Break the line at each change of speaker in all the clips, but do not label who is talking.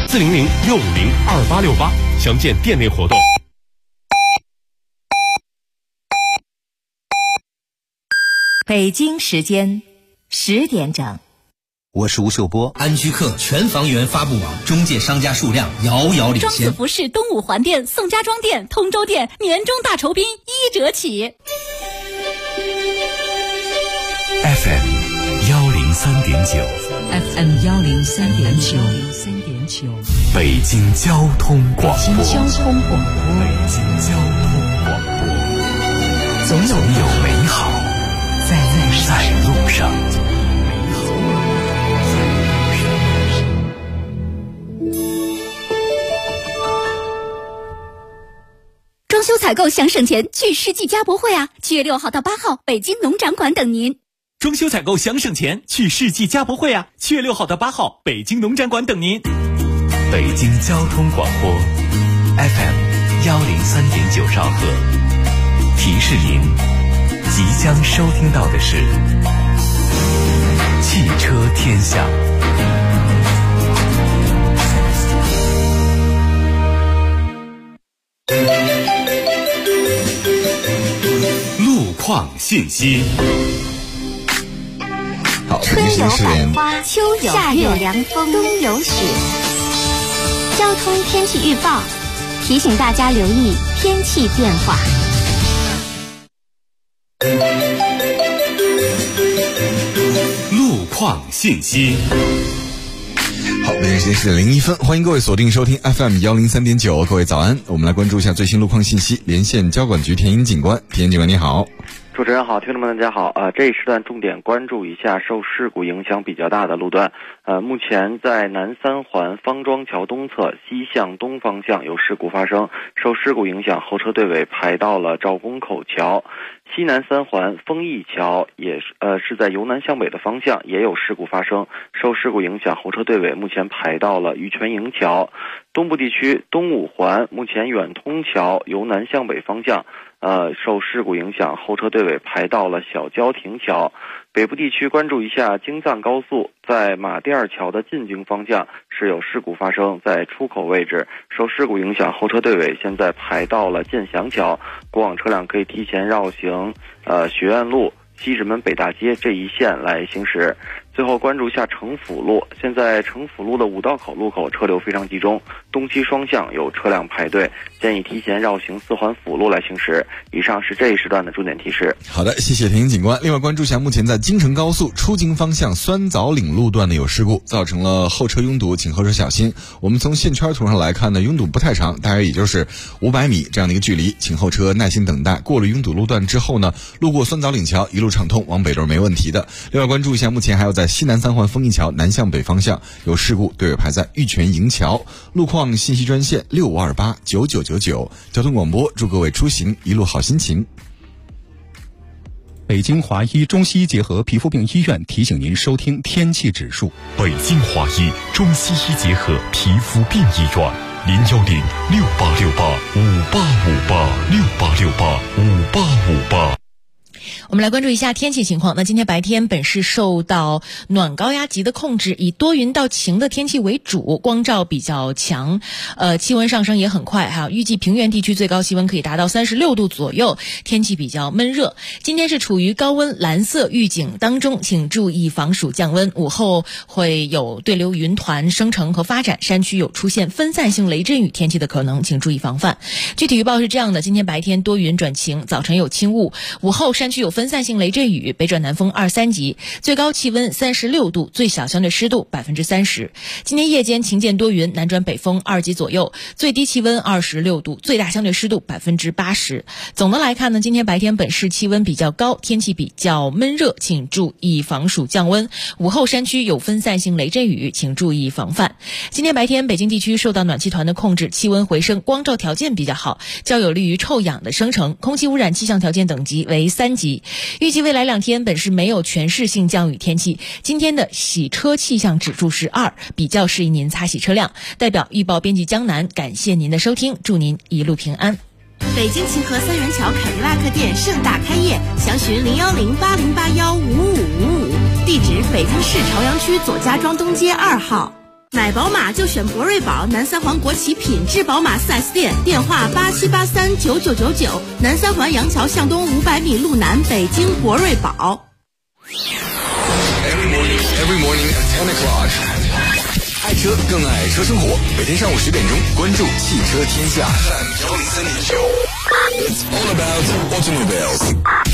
400-650-2868，详见店内活动。
北京时间10点整。
我是吴秀波。
安居客全房源发布网中介商家数量遥遥领先。
装饰服饰东五环店、宋家庄店、通州店年终大酬宾1折起。
FM 103.9
FM 103.9
北京交通广播。
北京交通广播。总有
美好在路上。
装修采购想省钱，去世纪家博会啊！7月6号到8号，北京农展馆等您。
装修采购想省钱，去世纪家博会啊！7月6号到8号，北京农展馆等您。
北京交通广播 FM 103.9兆赫，提示您即将收听到的是汽车天下。
路况信息。
好，
春有百花，秋有夏有凉风，冬有雪。交通天气预报提醒大家留意天气变化。
路况信息。
好，北京时间10点01分，欢迎各位锁定收听 FM 103.9，各位早安。我们来关注一下最新路况信息，连线交管局田英警官。田英警官你好。
主持人好，听众们大家好。这一时段重点关注一下受事故影响比较大的路段。目前在南三环方庄桥东侧西向东方向有事故发生，受事故影响后车队尾排到了赵公口桥。西南三环丰益桥也是在由南向北的方向也有事故发生，受事故影响后车队尾目前排到了玉泉营桥。东部地区东五环目前远通桥由南向北方向受事故影响后车队尾排到了小郊亭桥。北部地区关注一下京藏高速在马甸二桥的进京方向是有事故发生，在出口位置受事故影响后车队尾现在排到了建祥桥，过往车辆可以提前绕行学院路、西直门北大街这一线来行驶。最后关注一下城府路，现在城府路的五道口路口车流非常集中，东西双向有车辆排队，建议提前绕行4环辅路来行驶。以上是这一时段的重点提示。
好的，谢谢田英警官。另外关注一下目前在京承高速出京方向酸枣岭路段的有事故，造成了后车拥堵，请后车小心。我们从线圈图上来看呢，拥堵不太长，大约也就是500米这样的一个距离，请后车耐心等待。过了拥堵路段之后呢，路过酸枣岭桥一路畅通，往北都是没问题的。另外关注一下目前还有在西南三环丰益桥南向北方向有事故，队尾排在玉泉营桥。路况信息专线65289999，交通广播祝各位出行一路好心情。
北京华医中西医结合皮肤病医院提醒您收听天气指数。
北京华医中西医结合皮肤病医院，010-6868-5858，6868-5858。
我们来关注一下天气情况。那今天白天本市受到暖高压级的控制，以多云到晴的天气为主，光照比较强，气温上升也很快哈。预计平原地区最高气温可以达到36度左右，天气比较闷热。今天是处于高温蓝色预警当中，请注意防暑降温。午后会有对流云团生成和发展，山区有出现分散性雷阵雨天气的可能，请注意防范。具体预报是这样的：今天白天多云转晴，早晨有轻雾，午后山区有分散性雷阵雨，北转南风2、3级，最高气温36度，最小相对湿度30%。今天夜间晴间多云，南转北风2级左右，最低气温26度，最大相对湿度80%。总的来看呢，今天白天本市气温比较高，天气比较闷热，请注意防暑降温。午后山区有分散性雷阵雨，请注意防范。今天白天北京地区受到暖气团的控制，气温回升，光照条件比较好，较有利于臭氧的生成，空气污染气象条件等级为3级。预计未来2天本市没有全市性降雨天气。今天的洗车气象指数是2，比较适宜您擦洗车辆。代表预报编辑江南，感谢您的收听，祝您一路平安。
北京秦河三元桥凯迪拉克店盛大开业，详询01080815555，地址北京市朝阳区左家庄东街2号。
买宝马就选博瑞宝，南三环国企品质宝马 4S 店，电话87839999，南三环杨桥向东500米路南，北京博瑞宝。
Every morning at 10 o'clock， 爱车更爱车生活。每天上午10点钟，关注汽车天下。It's all about automobiles。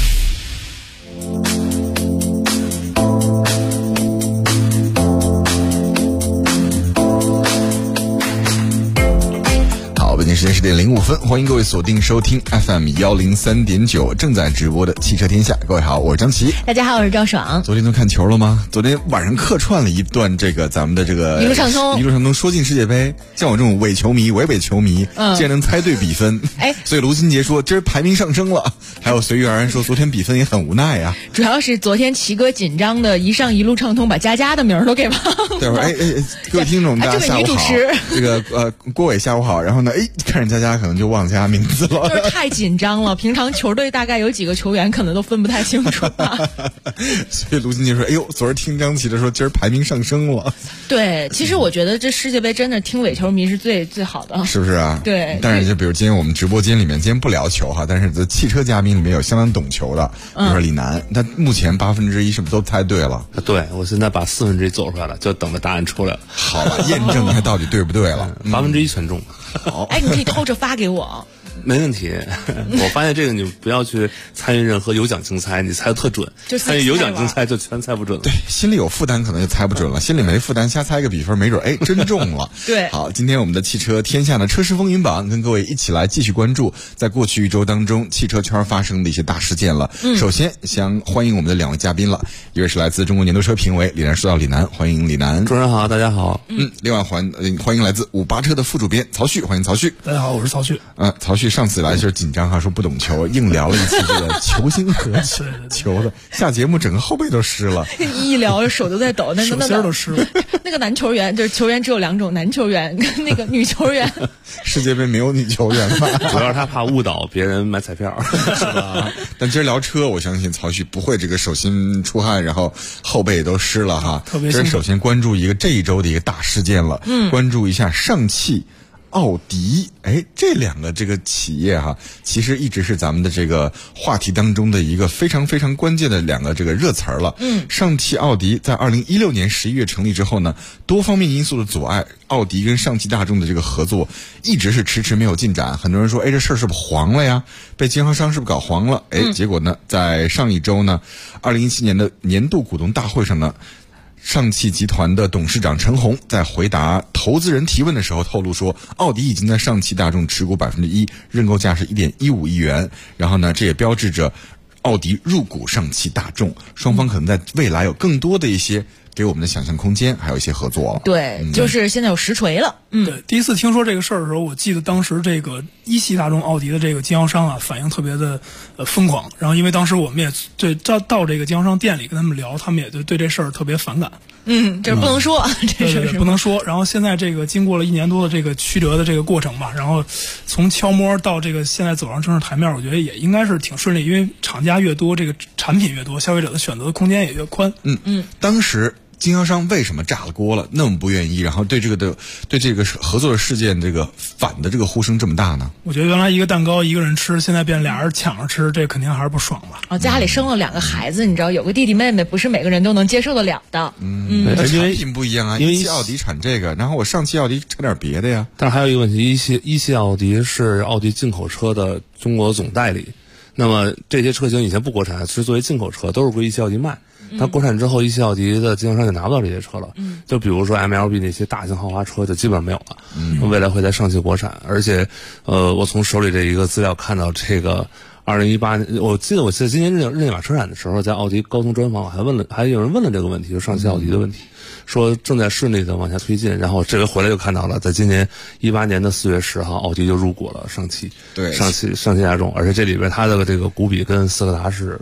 北京时间10点05分，欢迎各位锁定收听 FM 103.9正在直播的汽车天下。各位好，我是张琪。
大家好，我是赵爽。
昨天都看球了吗？昨天晚上客串了一段咱们的这个
一路畅通
说进世界杯。像我这种伪北球迷，竟然能猜对比分。所以卢金杰说今儿排名上升了。还有随遇而安说昨天比分也很无奈啊。
主要是昨天齐哥紧张的一上一路畅通，把佳的名儿都给忘了。
对吧？各位听众大家下午好。这个郭伟下午好。然后呢，看着佳可能就忘佳名字了，
就是太紧张了。平常球队大概有几个球员，可能都分不太清楚吧。
所以卢金杰说：“哎呦，昨儿听张琪的说，今儿排名上升了。”
对，其实我觉得这世界杯真的听伪球迷是最好的，
是不是啊？
对。
但是就比如今天我们直播间里面，今天不聊球哈，但是汽车嘉宾里面有相当懂球的，比如说李楠，他目前1/8是不是都猜对了？
对，我现在把1/4走出来了，就等着答案出来了。
好了，验证它到底对不对了
？1/8全中。
好，
你可以偷着发给我。
没问题，我发现这个你不要去参与任何有奖竞猜，你猜的特准；参与有奖竞猜就全猜不准了。
对，心里有负担可能就猜不准了，心里没负担瞎猜个比分，没准真中了。
对，
好，今天我们的汽车天下的车市风云榜，跟各位一起来继续关注在过去1周当中汽车圈发生的一些大事件了。首先想欢迎我们的2位嘉宾了，一位是来自中国年度车评委李楠说到李楠，欢迎李楠。
主持人好，大家好。
另外欢迎来自58车的副主编曹旭，欢迎曹旭。
大家好，我是曹旭。
曹旭上次来就是紧张哈，说不懂球，硬聊了一次这个球星和球的，下节目整个后背都湿了，
一聊手都在抖，
手心都湿了。
那个男球员就是球员只有2种，男球员跟那个女球员。
世界杯没有女球员吧？
主要是他怕误导别人买彩票，
是吧？但今儿聊车，我相信曹旭不会这个手心出汗，然后后背都湿了哈。
特别。
这首先关注一个这一周的一个大事件了，关注一下上汽。奥迪，这2个这个企业哈，其实一直是咱们的这个话题当中的一个非常非常关键的2个这个热词儿了。上汽奥迪在2016年11月成立之后呢，多方面因素的阻碍，奥迪跟上汽大众的这个合作一直是迟迟没有进展。很多人说，这事儿是不是黄了呀？被经销商是不是搞黄了？结果呢，在上一周呢，2017年的年度股东大会上呢，上汽集团的董事长陈红在回答投资人提问的时候透露说，奥迪已经在上汽大众持股1%，认购价是1.15亿元。然后呢，这也标志着奥迪入股上汽大众，双方可能在未来有更多的一些给我们的想象空间，还有一些合作了。
对，就是现在有实锤了。
对，第一次听说这个事儿的时候，我记得当时这个一汽大众奥迪的这个经销商啊，反应特别的疯狂。然后因为当时我们也到这个经销商店里跟他们聊，他们也对这事儿特别反感。
这不能说，这事
不能说。然后现在这个经过了1年多的这个曲折的这个过程吧，然后从悄摸到这个现在走上正式台面，我觉得也应该是挺顺利，因为厂家越多，这个产品越多，消费者的选择的空间也越宽。
当时经销商为什么炸了锅了，那么不愿意，然后对这个合作的事件这个反的这个呼声这么大呢？
我觉得原来一个蛋糕一个人吃，现在变俩人抢着吃，这肯定还是不爽吧？
家里生了2个孩子，你知道有个弟弟妹妹，不是每个人都能接受得了的。
产品不一样啊，因为一汽奥迪产这个，然后我上汽奥迪产点别的呀。
但是还有一个问题，一汽奥迪是奥迪进口车的中国总代理，那么这些车型以前不国产，是作为进口车，都是归一汽奥迪卖。它国产之后，一汽奥迪的经销商就拿不到这些车了。就比如说 MLB 那些大型豪华车就基本上没有了。未来会在上汽国产，而且我从手里这一个资料看到，这个2018年，我记得今年日内瓦车展的时候，在奥迪高通专访，我还有人问了这个问题，就上汽奥迪的问题，说正在顺利的往下推进。然后这回回来就看到了，在今年18年的4月10号，奥迪就入股了上汽大众，而且这里边它的这个股比跟斯柯达是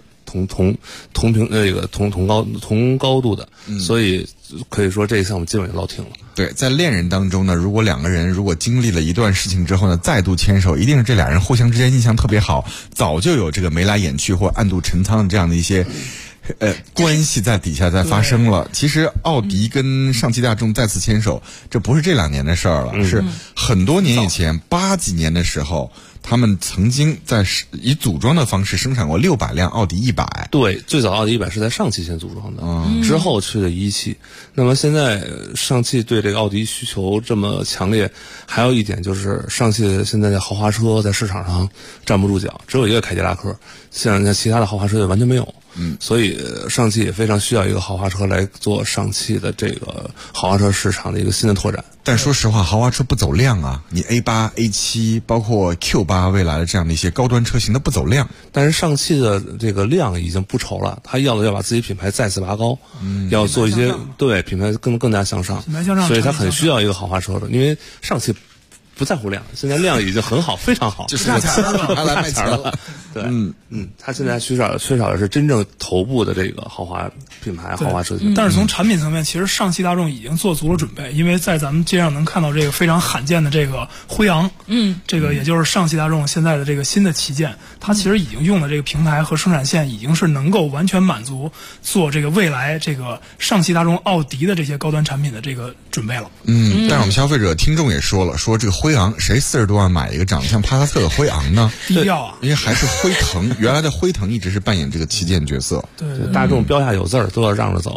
同高度的，所以可以说这一项目基本就落定了。
对，在恋人当中呢，如果2个人如果经历了一段事情之后呢，再度牵手，一定是这俩人互相之间印象特别好，早就有这个眉来眼去或暗度陈仓的这样的一些关系在底下在发生了。其实奥迪跟上汽大众再次牵手，这不是这2年的事儿了，是很多年以前80几年的时候，他们曾经在以组装的方式生产过600辆奥迪100。
对，最早奥迪100是在上汽先组装的，之后去的一汽。那么现在上汽对这个奥迪需求这么强烈，还有一点就是上汽现在的豪华车在市场上站不住脚，只有一个凯迪拉克，像其他的豪华车也完全没有。所以上汽也非常需要一个豪华车来做上汽的这个豪华车市场的一个新的拓展。
但说实话，豪华车不走量啊，你 A8、A7 包括 Q8 未来的这样的一些高端车型它不走量。
但是上汽的这个量已经不愁了，他要把自己品牌再次拔高，要做一些对品牌更加向上，所以他很需要一个豪华车的，因为上汽不在乎量，现在量已经很好，非常好，
就是品牌来卖钱了。
对，他现在缺少的是真正头部的这个豪华品牌、豪华车型。
但是从产品层面，其实上汽大众已经做足了准备，因为在咱们街上能看到这个非常罕见的这个辉昂，这个也就是上汽大众现在的这个新的旗舰，它其实已经用的这个平台和生产线已经是能够完全满足做这个未来这个上汽大众奥迪的这些高端产品的这个准备了。
但是我们消费者听众也说了，说这个辉昂谁40多万买一个长得像帕萨特的辉昂呢？
低调啊，
因为还是辉腾，原来的辉腾一直是扮演这个旗舰角色。
对，
大众标下有字儿都要让着走。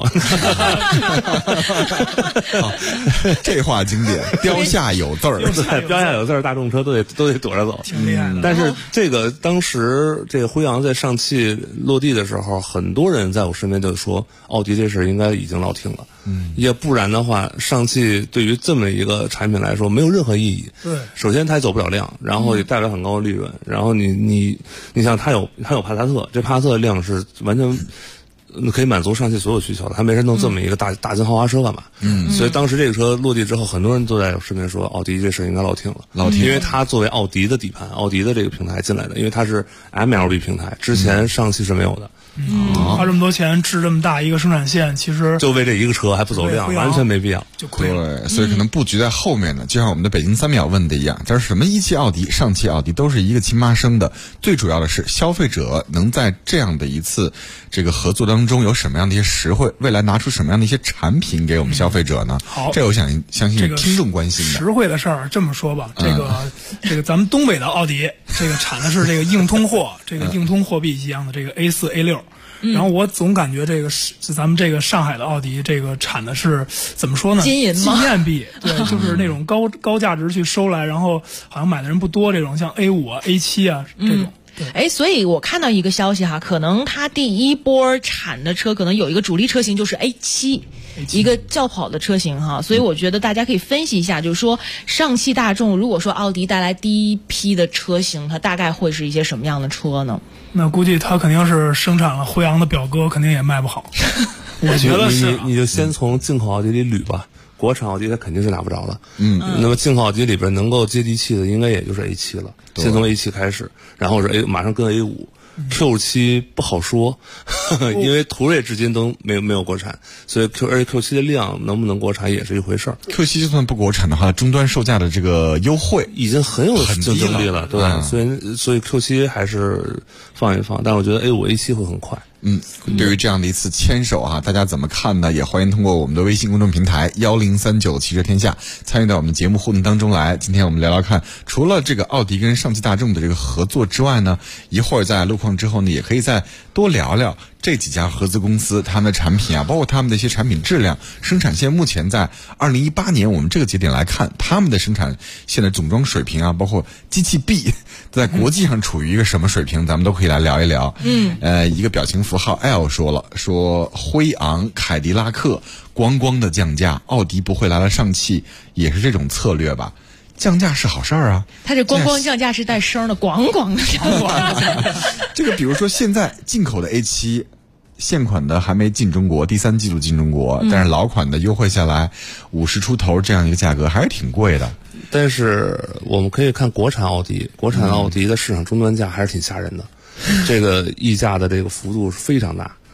这话经典，标下有字儿，
标下有字儿，大众车都得躲着走，
挺厉害的。
但是这个当时这个辉昂在上汽落地的时候，很多人在我身边就说，奥迪这事应该已经落停了。也不然的话，上汽对于这么一个产品来说没有任何意义。
对，
首先它也走不了量，然后也带来很高的利润，然后你像它有帕萨特，这帕萨特的量是完全可以满足上汽所有需求的，他没人弄这么一个大型豪华车干嘛？所以当时这个车落地之后，很多人都在身边说，奥迪这事应该落停了，因为它作为奥迪的底盘，奥迪的这个平台进来的，因为它是 MLB 平台，之前上汽是没有的。
花这么多钱置这么大一个生产线，其实
就为这一个车还不走量，完全没必要，
就亏了。
对，所以可能布局在后面呢，就像我们的北京3秒问的一样，但是什么一汽奥迪、上汽奥迪都是一个亲妈生的。最主要的是，消费者能在这样的一次这个合作当中有什么样的一些实惠，未来拿出什么样的一些产品给我们消费者呢？
好，
这我相信听众关心的。
实惠的事儿这么说吧，这个咱们东北的奥迪，这个产的是这个硬通货，这个硬通货币一样的这个 A4、A6。然后我总感觉这个是咱们这个上海的奥迪，这个产的是怎么说呢？
金银吗？
纪念币，对，就是那种高价值去收来，然后好像买的人不多，这种像 A5啊、A7啊这种。
所以我看到一个消息哈，可能它第一波产的车可能有一个主力车型就是 A7，一个轿跑的车型哈，所以我觉得大家可以分析一下，就是说上汽大众如果说奥迪带来第一批的车型，它大概会是一些什么样的车呢？
那估计它肯定是生产了辉昂的表哥，肯定也卖不好。我觉得是，
你就先从进口奥迪里捋吧。国产奥迪它肯定是拿不着的，那么进口奥迪里边能够接地气的，应该也就是 A7 了。先从 A7 开始，然后是马上跟 A5。Q7 不好说，因为途锐至今都没有国产，所以而且 Q7 的量能不能国产也是一回事儿。
Q7 就算不国产的话，终端售价的这个优惠
已经很有竞争力了，对吧？所以 Q7 还是放一放，但是我觉得 A5、A7 会很快。
对于这样的一次牵手啊，大家怎么看呢？也欢迎通过我们的微信公众平台1039汽车天下参与到我们的节目互动当中来。今天我们聊聊看，除了这个奥迪跟上汽大众的这个合作之外呢，一会儿在路况之后呢，也可以再多聊聊这几家合资公司他们的产品啊，包括他们的一些产品质量、生产线。目前在2018年我们这个节点来看，他们的生产线的总装水平啊，包括机器臂在国际上处于一个什么水平，咱们都可以来聊一聊。一个表情符号 L 说了，说辉昂、凯迪拉克咣的降价，奥迪不会来了上汽，也是这种策略吧？降价是好事儿啊，
它这咣降价是带声的，咣的降价。
这个比如说现在进口的 A7。现款的还没进中国，第3季度进中国，但是老款的优惠下来50出头，这样一个价格还是挺贵的。
但是我们可以看国产奥迪的市场终端价还是挺吓人的，这个溢价的这个幅度是非常大。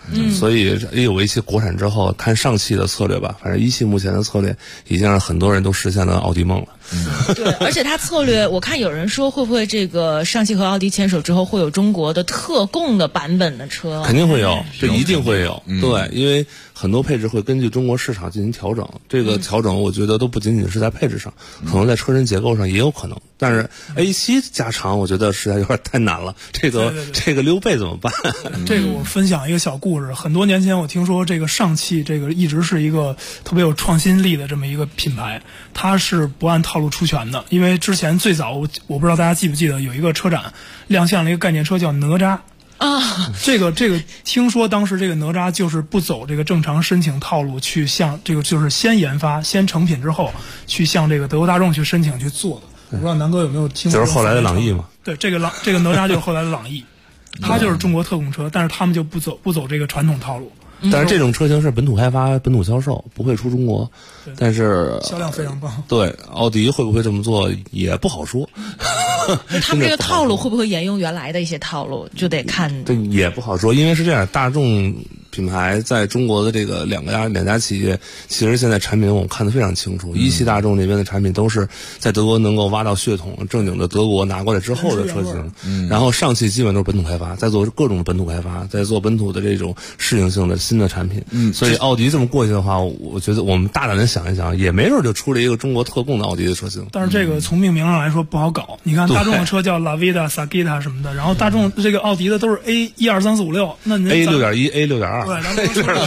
所以也有一些国产之后看上汽的策略吧，反正一汽目前的策略已经让很多人都实现了奥迪梦了。
对，而且它策略，我看有人说会不会这个上汽和奥迪牵手之后会有中国的特供的版本的车？
肯定会有，这一定会有。对，因为很多配置会根据中国市场进行调整，这个调整我觉得都不仅仅是在配置上，可能在车身结构上也有可能。但是 A7 加长，我觉得实在有点太难了，这个溜背怎么办？
这个我分享一个小故事。很多年前我听说这个上汽这个一直是一个特别有创新力的这么一个品牌，它是不按套路出拳的。因为之前最早我不知道大家记不记得有一个车展亮相了一个概念车叫哪吒。这个听说当时这个哪吒就是不走这个正常申请套路，去向这个就是先研发先成品之后去向这个德国大众去申请去做的。我不知道南哥有没有听过？
就是后来的朗逸嘛。对，
这个哪吒就是后来的朗逸，它就是中国特供车，但是他们就不走这个传统套路。
但是这种车型是本土开发、本土销售，不会出中国。但是
销量非常棒。
对，奥迪会不会这么做也不好说。
他们这个套路会不会沿用原来的一些套路，就得看。
这也不好说，因为是这样，大众品牌在中国的这个两家企业，其实现在产品我们看得非常清楚。一汽大众那边的产品都是在德国能够挖到血统，正经的德国拿过来之后的车型。然后上汽基本都是本土开发，在做各种本土开发，在做本土的这种适应性的新的产品。所以奥迪这么过去的话，我觉得我们大胆的想一想，也没准就出了一个中国特供的奥迪的车型。
但是这个从命名上来说不好搞。你看大众的车叫 La Vida、Sagita 什么的，然后大众这个奥迪的都是 A1234566，那您
A6.1、A6.2，
对，咱们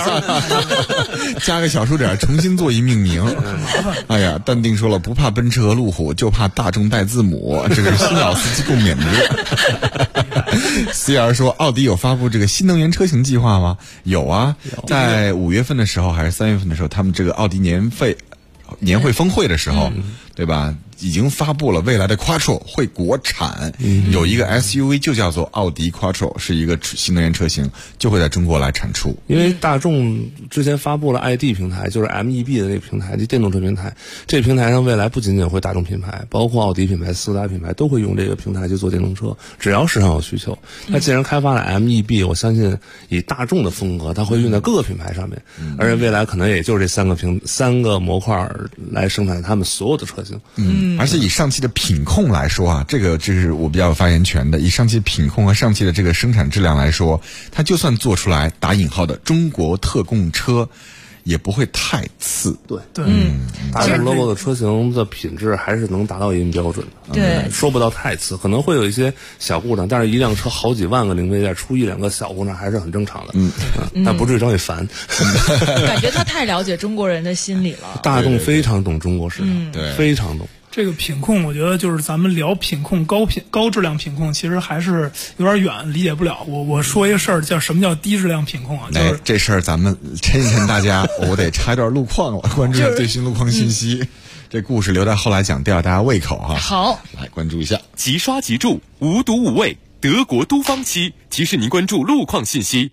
6.2
加个小数点，重新做一命名。哎呀，淡定说了，不怕奔驰和路虎，就怕大众带字母，这是新老司机共勉之。CR 说，奥迪有发布这个新能源车型计划吗？有啊，在5月份的时候还是3月份的时候，他们这个奥迪年会峰会的时候，对吧？已经发布了未来的 Quattro 会国产，有一个 SUV 就叫做奥迪 Quattro， 是一个新能源车型，就会在中国来产出。
因为大众之前发布了 ID 平台，就是 MEB 的那个平台，就电动车平台。这平台上未来不仅仅会大众品牌，包括奥迪品牌、4大品牌都会用这个平台去做电动车，只要市场有需求。它既然开发了 MEB， 我相信以大众的风格，它会用在各个品牌上面，而且未来可能也就是这三个模块来生产他们所有的车型。
而且以上汽的品控来说啊，这是我比较有发言权的。以上汽品控和上汽的这个生产质量来说，它就算做出来打引号的中国特供车，也不会太次。
对，大众 logo 的车型的品质还是能达到一定标准的。
对，
说不到太次，可能会有一些小故障，但是一辆车好几万个零配件，出1-2个小故障还是很正常的。但不至于让你烦。
感觉他太了解中国人的心理了。
大众非常懂中国市场，对，非常懂。
这个品控，我觉得就是咱们聊品控高质量品控，其实还是有点远，理解不了。我说一个事儿，叫什么叫低质量品控啊？就是
这事儿咱们抻一抻大家，我得插一段路况了，关注一下最新路况信息。这故事留到后来讲，吊大家胃口哈。
好，
来关注一下，
即刷即住，无毒无味，德国都方漆提示您关注路况信息。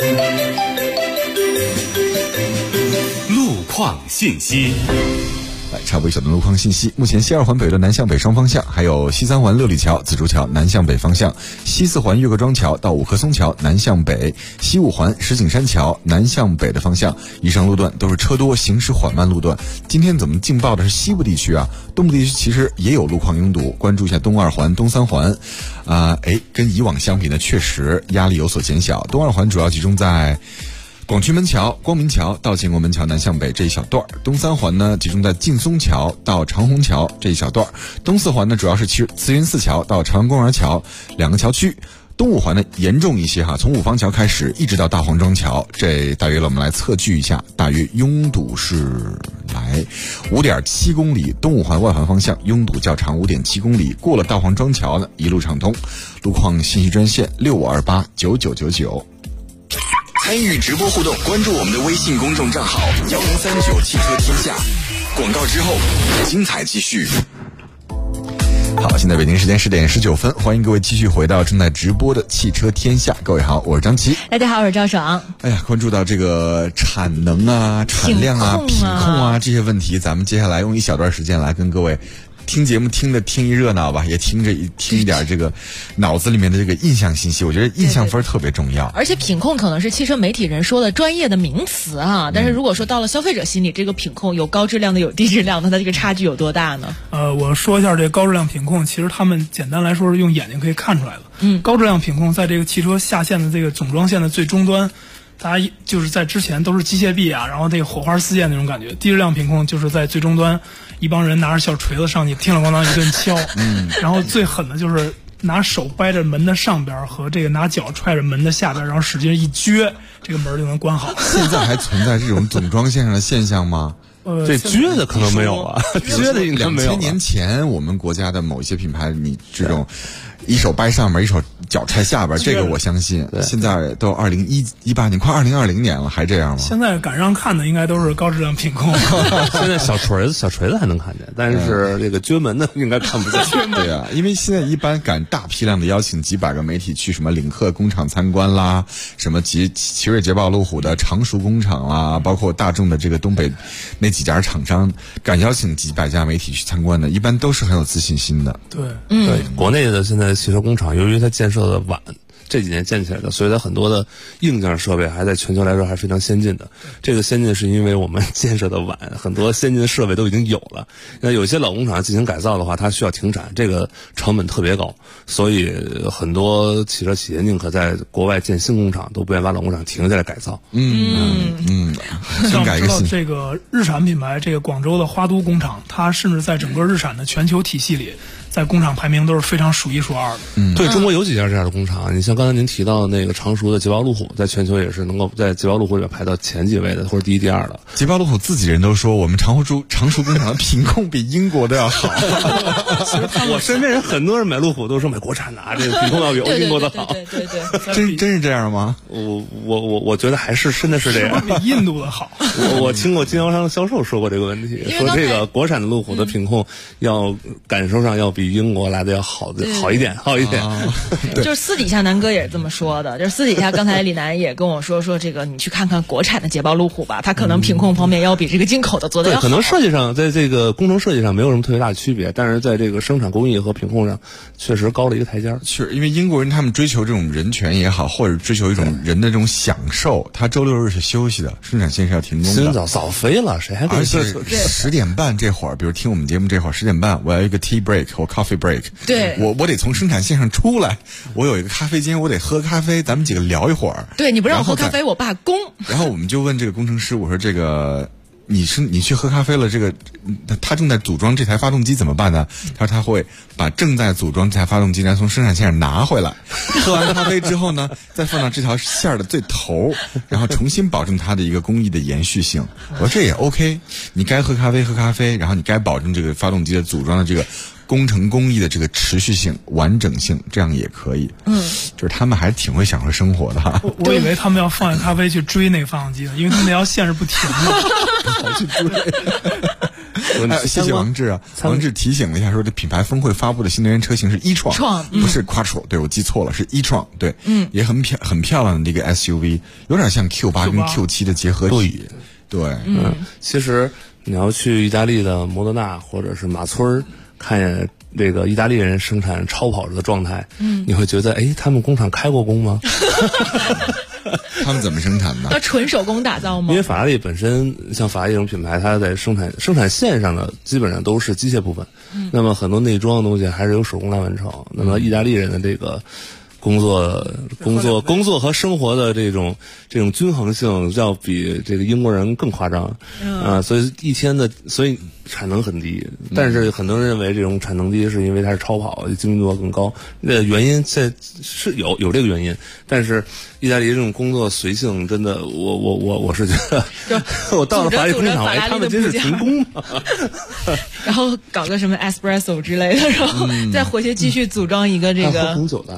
路况信息。
来插播一小段路况信息。目前西2环北段南向北双方向，还有西3环六里桥、紫竹桥南向北方向，西4环岳各庄桥到五棵松桥南向北，西5环石景山桥南向北的方向，以上路段都是车多行驶缓慢路段。今天怎么劲爆的是西部地区啊，东部地区其实也有路况拥堵，关注一下东2环、东3环。跟以往相比呢，确实压力有所减小。东2环主要集中在广渠门桥、光明桥到建国门桥南向北这一小段，东3环呢集中在劲松桥到长虹桥这一小段，东4环呢主要是慈云寺桥到朝阳公园桥两个桥区，东5环呢严重一些哈，从五方桥开始一直到大黄庄桥，这大约我们来测距一下，大约拥堵是来 5.7 公里，东5环外环方向拥堵较长 5.7 公里，过了大黄庄桥呢一路畅通。路况信息专线65289999。
参与直播互动，关注我们的微信公众账号1039汽车天下。广告之后，精彩继续。
好，现在北京时间10点19分，欢迎各位继续回到正在直播的汽车天下。各位好，我是张琪。
大家好，我是赵爽。
哎呀，关注到这个产能啊、产量啊、品控啊这些问题，咱们接下来用一小段时间来跟各位听节目听一热闹吧，也听一点这个脑子里面的这个印象信息。我觉得印象分特别重要。
而且品控可能是汽车媒体人说的专业的名词啊，但是如果说到了消费者心里，这个品控有高质量的有低质量的，它这个差距有多大呢？
我说一下这个高质量品控，其实他们简单来说是用眼睛可以看出来的。高质量品控在这个汽车下线的这个总装线的最终端，大家就是在之前都是机械臂啊，然后那个火花四溅那种感觉。低质量品控就是在最终端，一帮人拿着小锤子上去，叮了咣当一顿敲，然后最狠的就是拿手掰着门的上边和这个拿脚踹着门的下边，然后使劲一撅，这个门就能关好。
现在还存在这种总装线上的现象吗？
这撅的可能没有吧，撅的应该没有。
2000年前，我们国家的某一些品牌，你这种一手掰上面，一手脚踹下边，这个我相信。现在都2018年，快2020年了，还这样吗？
现在赶上看的应该都是高质量品控。
现在小锤子还能看见，但是这个撅门的应该看不见。
对啊，因为现在一般敢大批量的邀请几百个媒体去什么领克工厂参观啦，什么奇瑞捷豹路虎的常熟工厂啦，包括大众的这个东北那几家厂商，敢邀请几百家媒体去参观的，一般都是很有自信心的。
对，
对，国内的现在汽车工厂，由于它建设的晚，这几年建起来的，所以它很多的硬件设备还在全球来说还是非常先进的。这个先进是因为我们建设的晚，很多先进的设备都已经有了。那有些老工厂进行改造的话，它需要停产，这个成本特别高，所以很多汽车企业宁可在国外建新工厂，都不愿意把老工厂停下来改造。
像我们知道这个日产品牌，这个广州的花都工厂，它甚至在整个日产的全球体系里，在工厂排名都是非常数一数二的。
对，中国有几家这样的工厂，你像刚才您提到的那个常熟的捷豹路虎，在全球也是能够在捷豹路虎里面排到前几位的，或者第一、第二的。
捷豹路虎自己人都说，我们常熟工厂的品控比英国的要好。
我身边人很多人买路虎都说买国产的，这个品控要比英国的好。
对，
真是这样吗？
我觉得还是真的是这样，
比印度的好。
我听过经销商的销售说过这个问题，说这个国产的路虎的品控要感受上要比英国来的要好一点。
就是私底下南哥也是这么说的，就是私底下刚才李楠也跟我说这个你去看看国产的捷豹路虎吧，它可能品控方面要比这个进口的做的要好。
可能设计上在这个工程设计上没有什么特别大的区别，但是在这个生产工艺和品控上确实高了一个台阶。
是因为英国人他们追求这种人权也好，或者追求一种人的这种享受，他周六日是休息的，生产线是要停工的。
早飞了，谁还跟？
而且10点半这会儿，比如听我们节目这会儿10点半，我要一个 tea break 或 coffee break。
对，
我得从生产线上出来，我有一个咖啡间，我得喝咖啡，咱们几个聊一会儿。
对，你不让我喝咖啡，我罢工。
然后我们就问这个工程师，我说这个你去喝咖啡了，这个他正在组装这台发动机怎么办呢？他说他会把正在组装这台发动机呢从生产线上拿回来，喝完咖啡之后呢，再放到这条线的最头，然后重新保证它的一个工艺的延续性。我说这也 OK， 你该喝咖啡，然后你该保证这个发动机的组装的这个工程工艺的这个持续性、完整性，这样也可以。就是他们还是挺会享受生活的哈。
我以为他们要放下咖啡去追那个发动机呢，因为他们那条线是不停的。
跑去追。谢谢王志啊！王志提醒了一下，说这品牌峰会发布的新能源车型是e-tron，不是 Quattro，对我记错了，是 e-tron，对，也很漂亮的这个 SUV， 有点像 Q8 跟 Q7 的结合体。对，
其实你要去意大利的摩德纳或者是马村看见这个意大利人生产超跑的状态，你会觉得他们工厂开过工吗？
他们怎么生产的？
要纯手工打造吗？
因为法拉利本身像法拉利这种品牌，它在生产线上的基本上都是机械部分，那么很多内装的东西还是由手工来完成。那么意大利人的这个工作和生活的这种均衡性要比这个英国人更夸张所以产能很低，但是很多人认为这种产能低是因为它是超跑，精密度更高。原因是有这个原因，但是意大利这种工作随性真的，我是觉得，我到了法拉利工厂，他们真是停工嘛，
然后搞个什么 espresso 之类的，然后再回去继续组装一个这个
喝红酒的。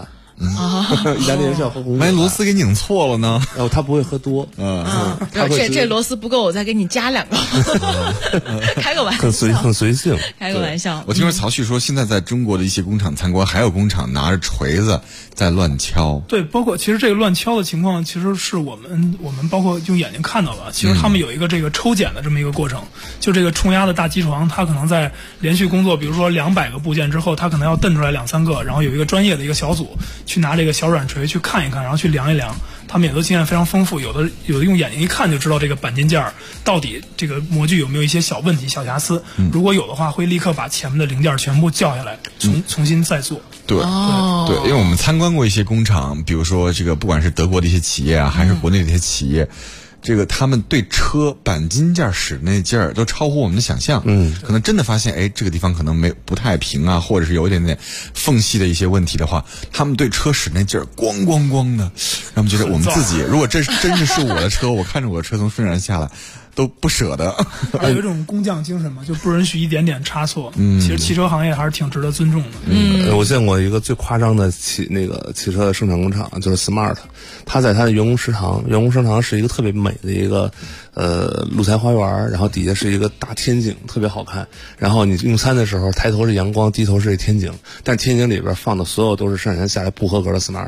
意大利人是要喝红酒。
万一螺丝给拧错了呢？
他不会喝多。
这螺丝不够，我再给你加2个。开个玩笑，
很随性。
开个玩笑。
我听说曹旭说，现在在中国的一些工厂参观，还有工厂拿着锤子在乱敲。
对，包括其实这个乱敲的情况，其实是我们包括用眼睛看到的。其实他们有一个这个抽检的这么一个过程，就这个冲压的大机床，它可能在连续工作，比如说200个部件之后，它可能要蹬出来2-3个，然后有一个专业的一个小组去拿这个小软锤去看一看，然后去量一量。他们也都经验非常丰富，有的用眼睛一看就知道这个钣金件到底这个模具有没有一些小问题、小瑕疵。如果有的话，会立刻把前面的零件全部叫下来，重新再做。
对，因为我们参观过一些工厂，比如说这个不管是德国的一些企业啊，还是国内的一些企业。这个他们对车钣金件使那劲儿都超乎我们的想象，可能真的发现，这个地方可能不太平啊，或者是有一点点缝隙的一些问题的话，他们对车使那劲儿咣咣咣的，让我们觉得我们自己如果这真的是我的车，我看着我的车从顺然下来。都不舍得，
还有一种工匠精神嘛，就不允许一点点差错。其实汽车行业还是挺值得尊重的。
我见过一个最夸张的汽车的生产工厂，就是 Smart， 他在他的员工食堂是一个特别美的一个露台花园，然后底下是一个大天井，特别好看。然后你用餐的时候，抬头是阳光，低头是天井，但天井里边放的所有都是上山下来不合格的 Smart。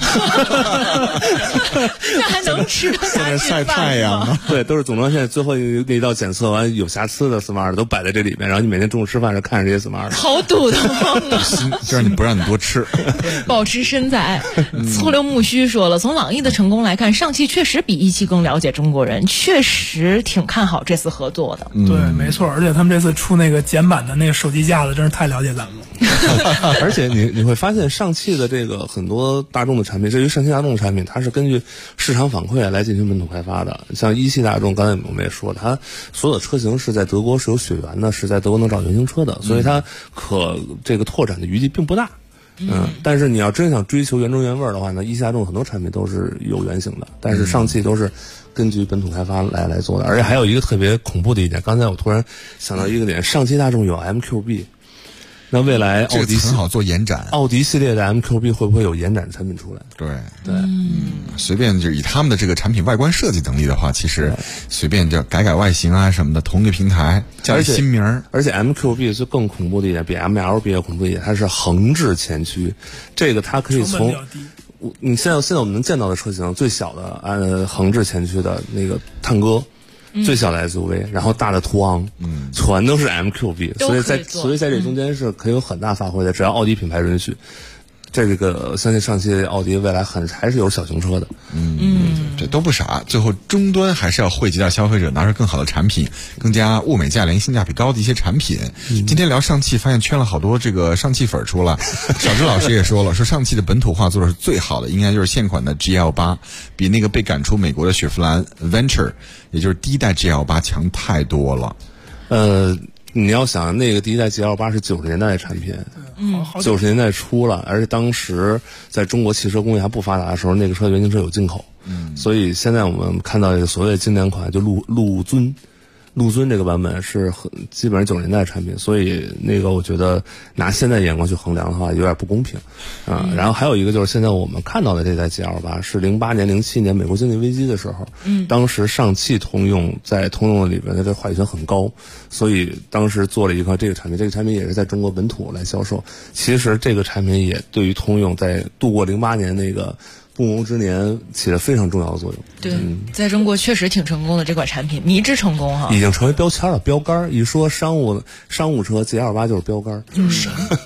那还能吃得下去
晒太阳啊？
对，都是总装线最后那一道检测完有瑕疵的 Smart 都摆在这里面，然后你每天中午吃饭时看着这些 Smart，
好堵得慌啊！
就让你不让你多吃，
保持身材。粗溜木须说了，从朗逸的成功来看，上汽确实比一汽更了解中国人，确实挺看好这次合作的。
对，没错，而且他们这次出那个简版的那个手机架子，真是太了解咱们了。
而且你会发现，上汽的这个很多大众的产品，至于上汽大众的产品，它是根据市场反馈来进行本土开发的。像一汽大众，刚才我们也说，它所有的车型是在德国是有血缘的，是在德国能找原型车的，所以它这个拓展的余地并不大。但是你要真想追求原汁原味的话呢，一汽大众很多产品都是有原型的，但是上汽都是根据本土开发来做的。而且还有一个特别恐怖的一点，刚才我突然想到一个点，上汽大众有 MQB。那未来奥迪
很好做延展，
奥迪系列的 MQB 会不会有延展产品出来？
对，随便就以他们的这个产品外观设计能力的话，其实随便就改外形啊什么的，同一个平台加一新名。
而且 MQB 最更恐怖的一点，比 MLB 也恐怖一点，它是横置前驱，这个它可以从你现在我们能见到的车型最小的横置前驱的那个探戈。最小的 SUV， 然后大的途昂，全都是 MQB， 所以在这中间是可以有很大发挥的，只要奥迪品牌允许。这个相信上汽奥迪未来还是有小型车的，
这都不傻。最后终端还是要惠及到消费者，拿出更好的产品，更加物美价廉、性价比高的一些产品。今天聊上汽，发现圈了好多这个上汽粉出来。小芝老师也说了，说上汽的本土化做的是最好的，应该就是现款的 GL8， 比那个被赶出美国的雪佛兰 Venture， 也就是第一代 GL8 强太多了。
你要想那个第一代 GL8 是90年代的产品，90年代初了，而且当时在中国汽车工业还不发达的时候，那个车原型车有进口，所以现在我们看到这个所谓的经典款，就陆尊这个版本是基本上90年代的产品，所以那个我觉得拿现在眼光去衡量的话有点不公平然后还有一个就是现在我们看到的这台 GL8 是08年07年美国经济危机的时候，当时上汽通用在通用里边的这话语权很高，所以当时做了一个这个产品，这个产品也是在中国本土来销售。其实这个产品也对于通用在度过08年那个不谋之年起了非常重要的作用。
对，在中国确实挺成功的这款产品，迷之成功哈，
已经成为标签了，标杆。一说商务车 GL8 就是标杆，
就是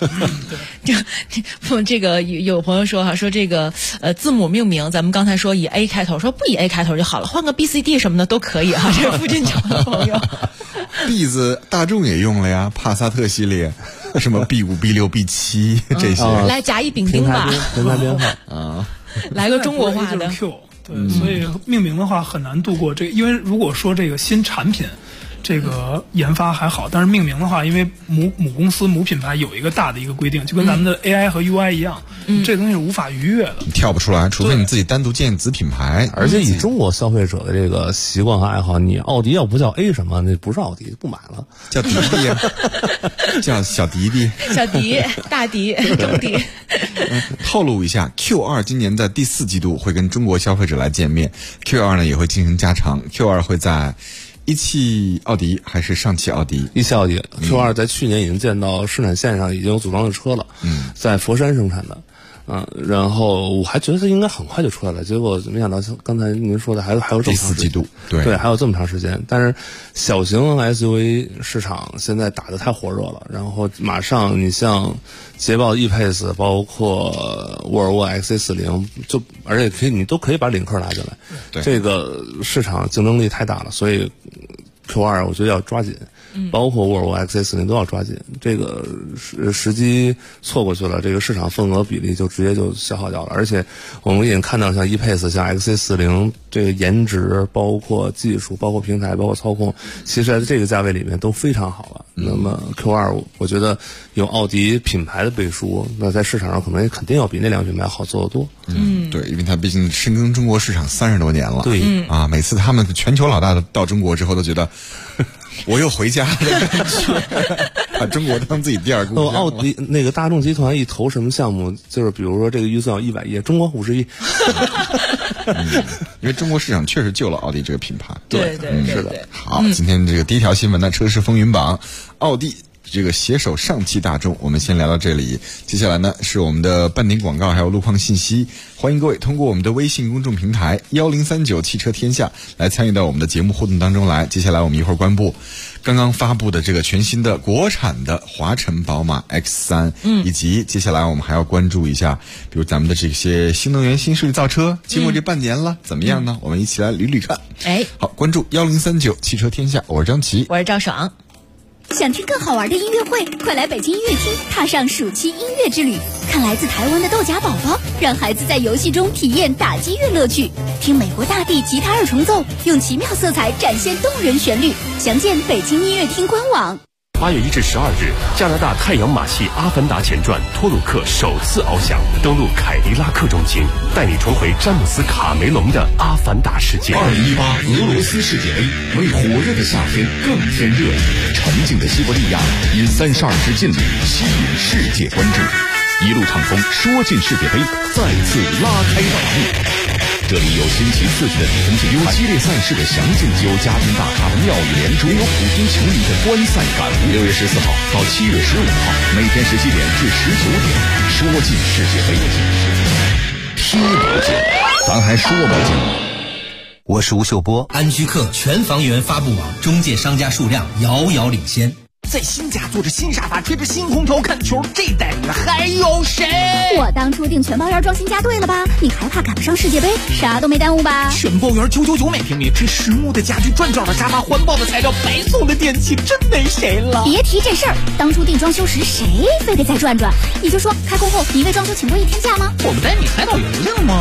神。
这个有朋友说哈，说这个字母命名，咱们刚才说以 A 开头，说不以 A 开头就好了，换个 BCD 什么的都可以哈。这是附近桥的朋友。
B 字大众也用了呀，帕萨特系列。什么 B5、B6、B7 这些，
来甲乙丙丁吧，
平台编号
啊，
来个中国话的。
Q， 对，所以命名的话很难度过这个，因为如果说这个新产品， 这个研发还好，但是命名的话，因为母公司母品牌有一个大的一个规定，就跟咱们的 AI 和 UI 一样，这东西是无法逾越的，
你跳不出来，除非你自己单独建子品牌。
而且以中国消费者的这个习惯和爱好，你奥迪要不叫 A 什么，那不是奥迪，不买了，
叫迪迪，叫小迪迪，
小迪、大迪、中迪。
透露一下 ，Q2 今年在第4季度会跟中国消费者来见面 ，Q2 呢也会进行加长 ，Q2 会在一汽奥迪还是上汽奥迪？
一汽奥迪 Q2 在去年已经见到生产线上已经有组装的车了，在佛山生产的。然后我还觉得它应该很快就出来了，结果没想到像刚才您说的还有这么长时间，
第4季度，
对，还有这么长时间。但是小型 SUV 市场现在打得太火热了，然后马上你像捷豹 E-Pace， 包括沃尔沃 XC40，而且你都可以把领克拉进来，这个市场竞争力太大了，所以 Q2 我觉得要抓紧。包括沃尔沃 XC40 都要抓紧，这个时机错过去了，这个市场份额比例就直接就消耗掉了。而且我们已经看到像 E-Pace 像 XC40 这个颜值包括技术包括平台包括操控，其实在这个价位里面都非常好了。那么 Q2 我觉得有奥迪品牌的背书，那在市场上肯定要比那两个品牌好做得多。
对，因为它毕竟深耕中国市场30多年了。
对
每次他们全球老大到中国之后都觉得我又回家的感觉，把中国当自己第二故乡。
奥迪那个大众集团一投什么项目，就是比如说这个预算要100亿，中国50亿。
因为中国市场确实救了奥迪这个品牌。
对，
是的。好，今天这个第一条新闻呢，车市风云榜，奥迪这个携手上汽大众，我们先聊到这里。接下来呢是我们的半点广告还有路况信息，欢迎各位通过我们的微信公众平台1039汽车天下来参与到我们的节目互动当中来。接下来我们一会儿关布刚刚发布的这个全新的国产的华晨宝马 X3，以及接下来我们还要关注一下，比如咱们的这些新能源新势力造车，经过这半年了，怎么样呢？我们一起来捋捋看。好，关注1039汽车天下，我是张琪，
我是赵爽。
想听更好玩的音乐会，快来北京音乐厅，踏上暑期音乐之旅，看来自台湾的豆荚宝宝，让孩子在游戏中体验打击乐乐趣，听美国大地吉他二重奏，用奇妙色彩展现动人旋律。详见北京音乐厅官网。
8月1至12日，加拿大太阳马戏《阿凡达前传》托鲁克首次翱翔，登陆凯迪拉克中心，带你重回詹姆斯·卡梅隆的阿凡达世界。
2018俄罗斯世界杯为火热的夏天更添热力，沉静的西伯利亚因32支劲旅吸引世界关注，一路畅风说进世界杯，再次拉开大幕。这里有新奇刺激的比分竞赛，有激烈赛事的详尽，有嘉宾大咖的妙语连珠，也有普通球迷的观赛感。6月14号到7月15号，每天17点至19点，说进世界杯，听不进，咱还说不进。
我是吴秀波，安居客全房源发布网中介商家数量遥遥领先。
在新家坐着新沙发，吹着新空调看球，这待遇还有谁？
我当初订全包园装新家对了吧？你还怕赶不上世界杯？啥都没耽误吧？
全包园999每平米，这实木的家具、转角的沙发、环保的材料、白送的电器，真没谁了。
别提这事儿，当初订装修时谁非得再转转？你就说开工后你为装修请过1天假吗？
我们带你海岛邮令吗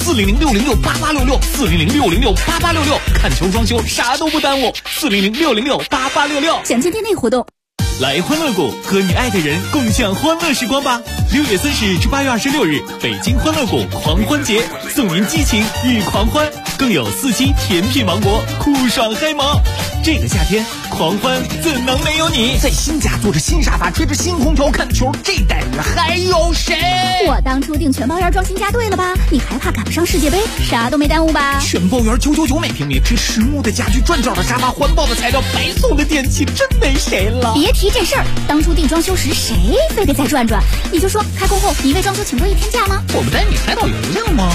？400-606-8866，400-606-8866，看球装修啥都不耽误。400-606-8866，
详见店内活动。
来欢乐谷，和你爱的人共享欢乐时光吧！6月30日至8月26日，北京欢乐谷狂欢节，送您激情与狂欢，更有4期甜品王国，酷爽嗨萌。这个夏天，狂欢怎能没有你？
在新家坐着新沙发，吹着新空调看球，这待遇还有谁？
我当初订全包园装新家对了吧？你还怕赶不上世界杯？啥都没耽误吧？
全包园999每平米，这实木的家具、转角的沙发、环保的材料、白送的电器，真没谁了。
别提这事儿，当初订装修时谁非得再转转？你就说开工后你为装修请过1天假吗？
我们带你海岛邮令吗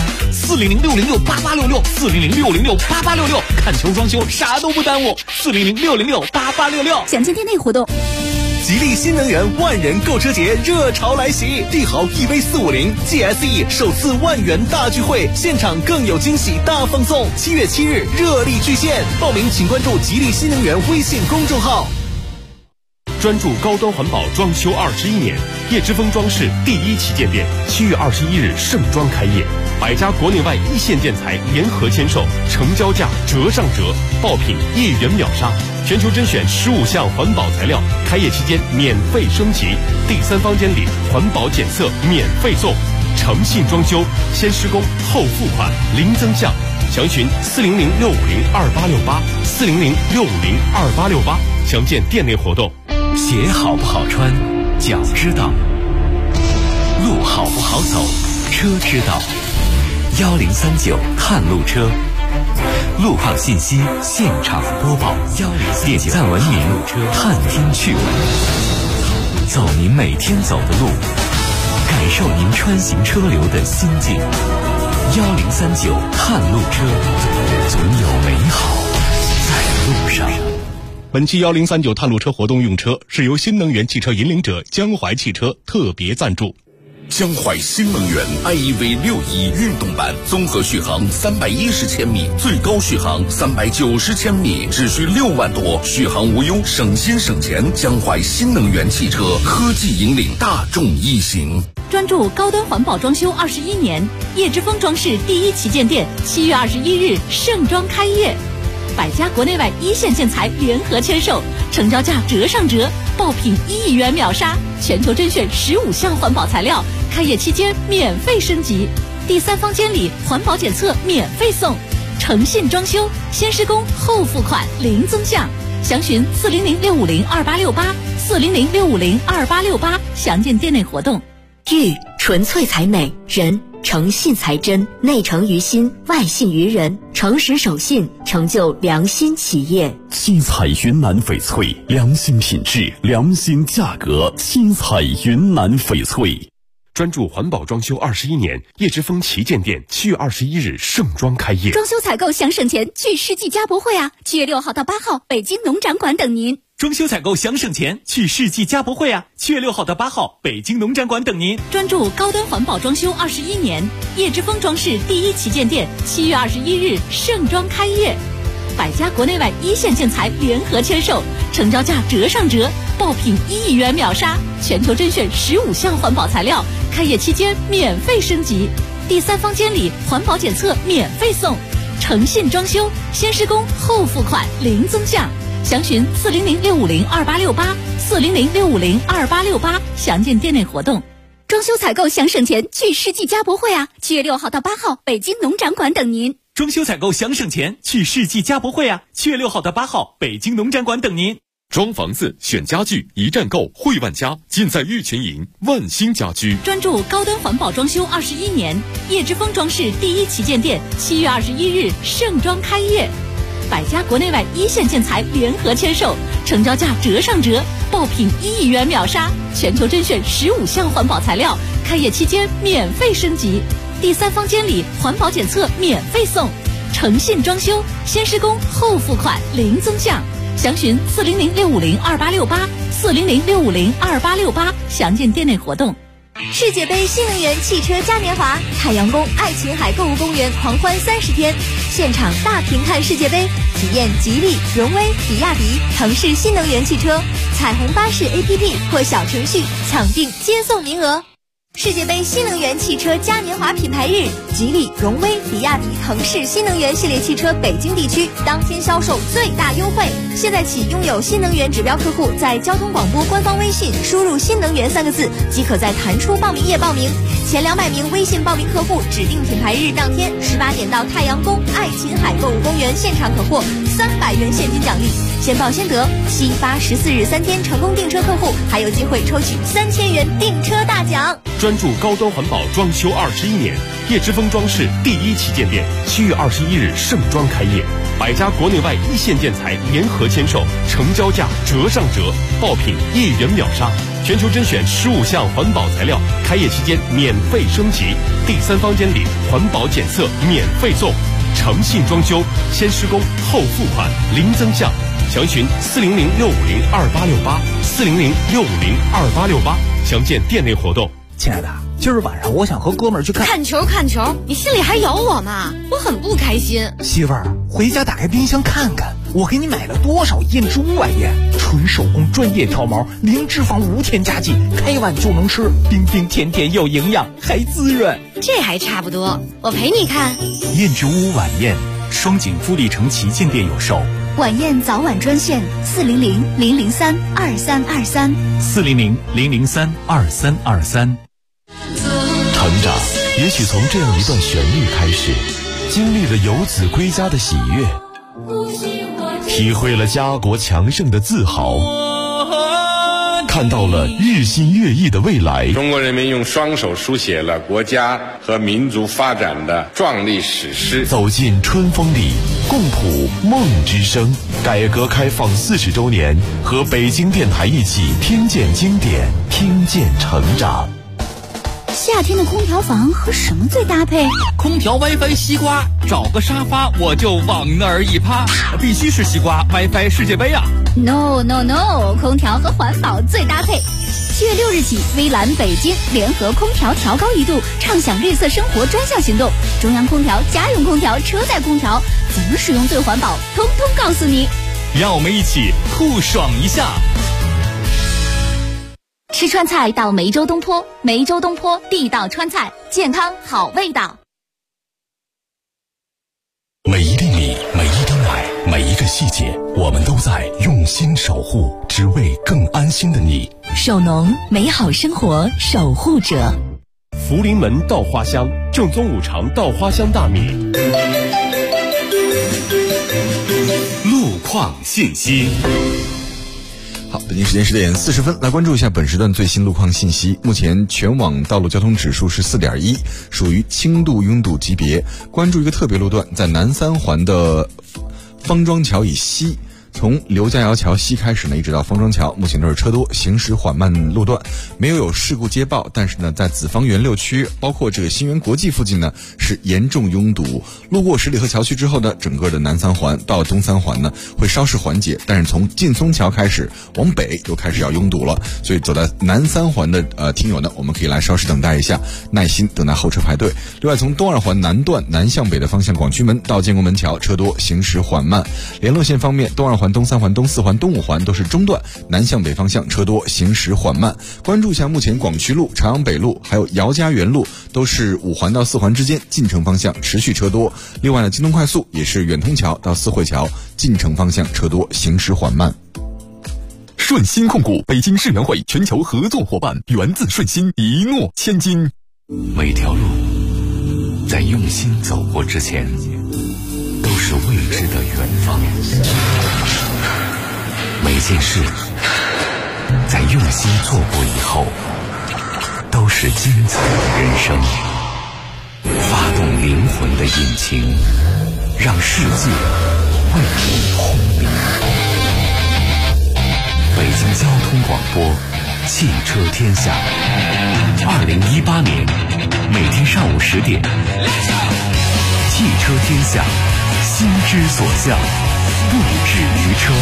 ？400-606-8866，400-606-8866，看球装修啥都不耽误。400-606-8866，
详见店内活动。
吉利新能源万人购车节热潮来袭，帝豪 EV450 GSE 首次万元大聚会，现场更有惊喜大放送。7月7日热力巨献，报名请关注吉利新能源微信公众号。
专注高端环保装修21年，叶之峰装饰第1旗舰店7月21日盛装开业，100家国内外一线建材联合签售，成交价折上折，爆品1元秒杀，全球甄选15项环保材料，开业期间免费升级，第3房间里环保检测免费送，诚信装修，先施工后付款，零增项。详询400-650-2868，400-650-2868，详见店内活动。
鞋好不好穿，脚知道；路好不好走，车知道。1039探路车，路况信息现场播报。点赞文明，探听趣闻，走您每天走的路，感受您穿行车流的心境。1039探路车，总有美好在路上。
本期1039探路车活动用车是由新能源汽车引领者江淮汽车特别赞助。
江淮新能源 iEV 6.1运动版，综合续航310千米，最高续航390千米，只需6万多，续航无忧，省心省钱。江淮新能源汽车科技引领大众一行。
专注高端环保装修21年，叶之峰装饰第1旗舰店7月21日盛装开业，100家国内外一线建材联合签售，成交价折上折，爆品1亿元秒杀，全球甄选15项环保材料，开业期间免费升级，第3房间里环保检测免费送，诚信装修，先施工后付款，零增项。详询400-650-2868，400-650-2868，详见店内活动。
玉纯粹才美，人诚信才真，内诚于心，外信于人，诚实守信，成就良心企业。
七彩云南翡翠，良心品质，良心价格。七彩云南翡翠。
专注环保装修21年，叶之峰旗舰店7月21日盛装开业。
装修采购想省钱，去世纪家博会啊！7月6号到8号，北京农展馆等您。
装修采购想省钱，去世纪家博会啊！7月6号到8号，北京农展馆等您。
专注高端环保装修21年，叶之峰装饰第1旗舰店7月21日盛装开业，100家国内外一线建材联合签售，成交价折上折，爆品1亿元秒杀，全球甄选15项环保材料，开业期间免费升级，第3房间里环保检测免费送，诚信装修，先施工后付款，零增项。详询400-650-2868，400-650-2868，详见店内活动。
装修采购想省钱，去世纪家博会啊！7月6号到8号，北京农展馆等您。
装修采购想省钱，去世纪家博会啊！7月6号到8号，北京农展馆等您。
装房子选家具，一站购汇万家，尽在玉泉营万兴家居。
专注高端环保装修21年，叶之峰装饰第1旗舰店7月21日盛装开业，100家国内外一线建材联合签售，成交价折上折，爆品1亿元秒杀，全球甄选15项环保材料，开业期间免费升级，第3房间里环保检测免费送，诚信装修，先施工后付款，零增项。详询400-650-2868，400-650-2868，详见店内活动。
世界杯新能源汽车嘉年华，太阳宫爱琴海购物公园狂欢30天，现场大屏看世界杯，体验吉利、荣威、比亚迪、腾势新能源汽车，彩虹巴士 APP 或小程序抢订接送名额。世界杯新能源汽车嘉年华品牌日，吉利、荣威、比亚迪、腾势新能源系列汽车北京地区当天销售最大优惠。现在起，拥有新能源指标客户在交通广播官方微信输入“新能源”3个字，即可在弹出报名页报名。前200名微信报名客户，指定品牌日当天18点到太阳宫爱琴海购物公园现场可获300元现金奖励，先报先得。7、8、14日3天成功订车客户还有机会抽取3000元订车大奖。
专注高端环保装修21年，叶之峰装饰第1旗舰店7月21日盛装开业，100家国内外一线建材联合签售，成交价折上折，爆品1亿元秒杀，全球甄选15项环保材料，开业期间免费升级，第3房间里环保检测免费送，诚信装修，先施工后付款，零增项。详询400-650-2868，400-650-2868，详见店内活动。
亲爱的，今儿晚上我想和哥们儿去
看球，你心里还有我吗？我很不开心。
媳妇儿，回家打开冰箱看看， 我给你买了多少燕之屋晚宴，纯手工专业挑毛，零脂肪无添加剂，开碗就能吃，冰冰甜甜又营养，还滋润。
这还差不多，我陪你看。
燕之屋晚宴，双井富力城旗舰店有售。
晚宴早晚专线
400-003-2323，400-003-2323。
成长也许从这样一段旋律开始，经历了游子归家的喜悦，体会了家国强盛的自豪，看到了日新月异的未来。
中国人民用双手书写了国家和民族发展的壮丽史诗。
走进春风里，共谱梦之声。改革开放40周年，和北京电台一起听见经典，听见成长。
夏天的空调房和什么最搭配？
空调 WiFi 西瓜，找个沙发我就往那儿一趴，必须是西瓜 WiFi 世界杯啊
！No， 空调和环保最搭配。7月6日起，微蓝北京联合空调调高1度，畅享绿色生活专项行动。中央空调、家用空调、车载空调，怎么使用最环保，通通告诉你。
让我们一起酷爽一下。
吃川菜到梅州东坡，梅州东坡地道川菜，健康好味道。
每一粒米，每一滴奶，每一个细节，我们都在用心守护，只为更安心的你。
守农，美好生活守护者。
福临门稻花香，正宗五常稻花香大米。
路况信息。
好，北京时间10点40分，来关注一下本时段最新路况信息。目前全网道路交通指数是4.1，属于轻度拥堵级别。关注一个特别路段，在南三环的方庄桥以西，从刘家窑桥西开始呢，一直到方庄桥，目前都是车多，行驶缓慢路段，没有事故接报。但是呢，在紫芳园6区，包括这个新源国际附近呢，是严重拥堵。路过十里河桥区之后呢，整个的南三环到东三环呢，会稍事缓解，但是从劲松桥开始往北又开始要拥堵了。所以走在南三环的听友呢，我们可以来稍事等待一下，耐心等待后车排队。另外，从东二环南段南向北的方向，广渠门到建国门桥车多，行驶缓慢。联络线方面，东二环、东三环、东四环、东五环都是中段，南向北方向车多，行驶缓慢。关注一下目前广渠路、朝阳北路还有姚家园路都是5环到4环之间进城方向持续车多。另外呢，京东快速也是远通桥到四惠桥进城方向车多，行驶缓慢。
顺鑫控股北京世园会全球合作伙伴，源自顺鑫，一诺千金。
每条路在用心走过之前，都是未知的远方。每件事在用心做过以后，都是精彩的人生。发动灵魂的引擎，让世界为你轰鸣。北京交通广播，汽车天下。2018年每天上午10点，汽车天下，心之所向，不止于车。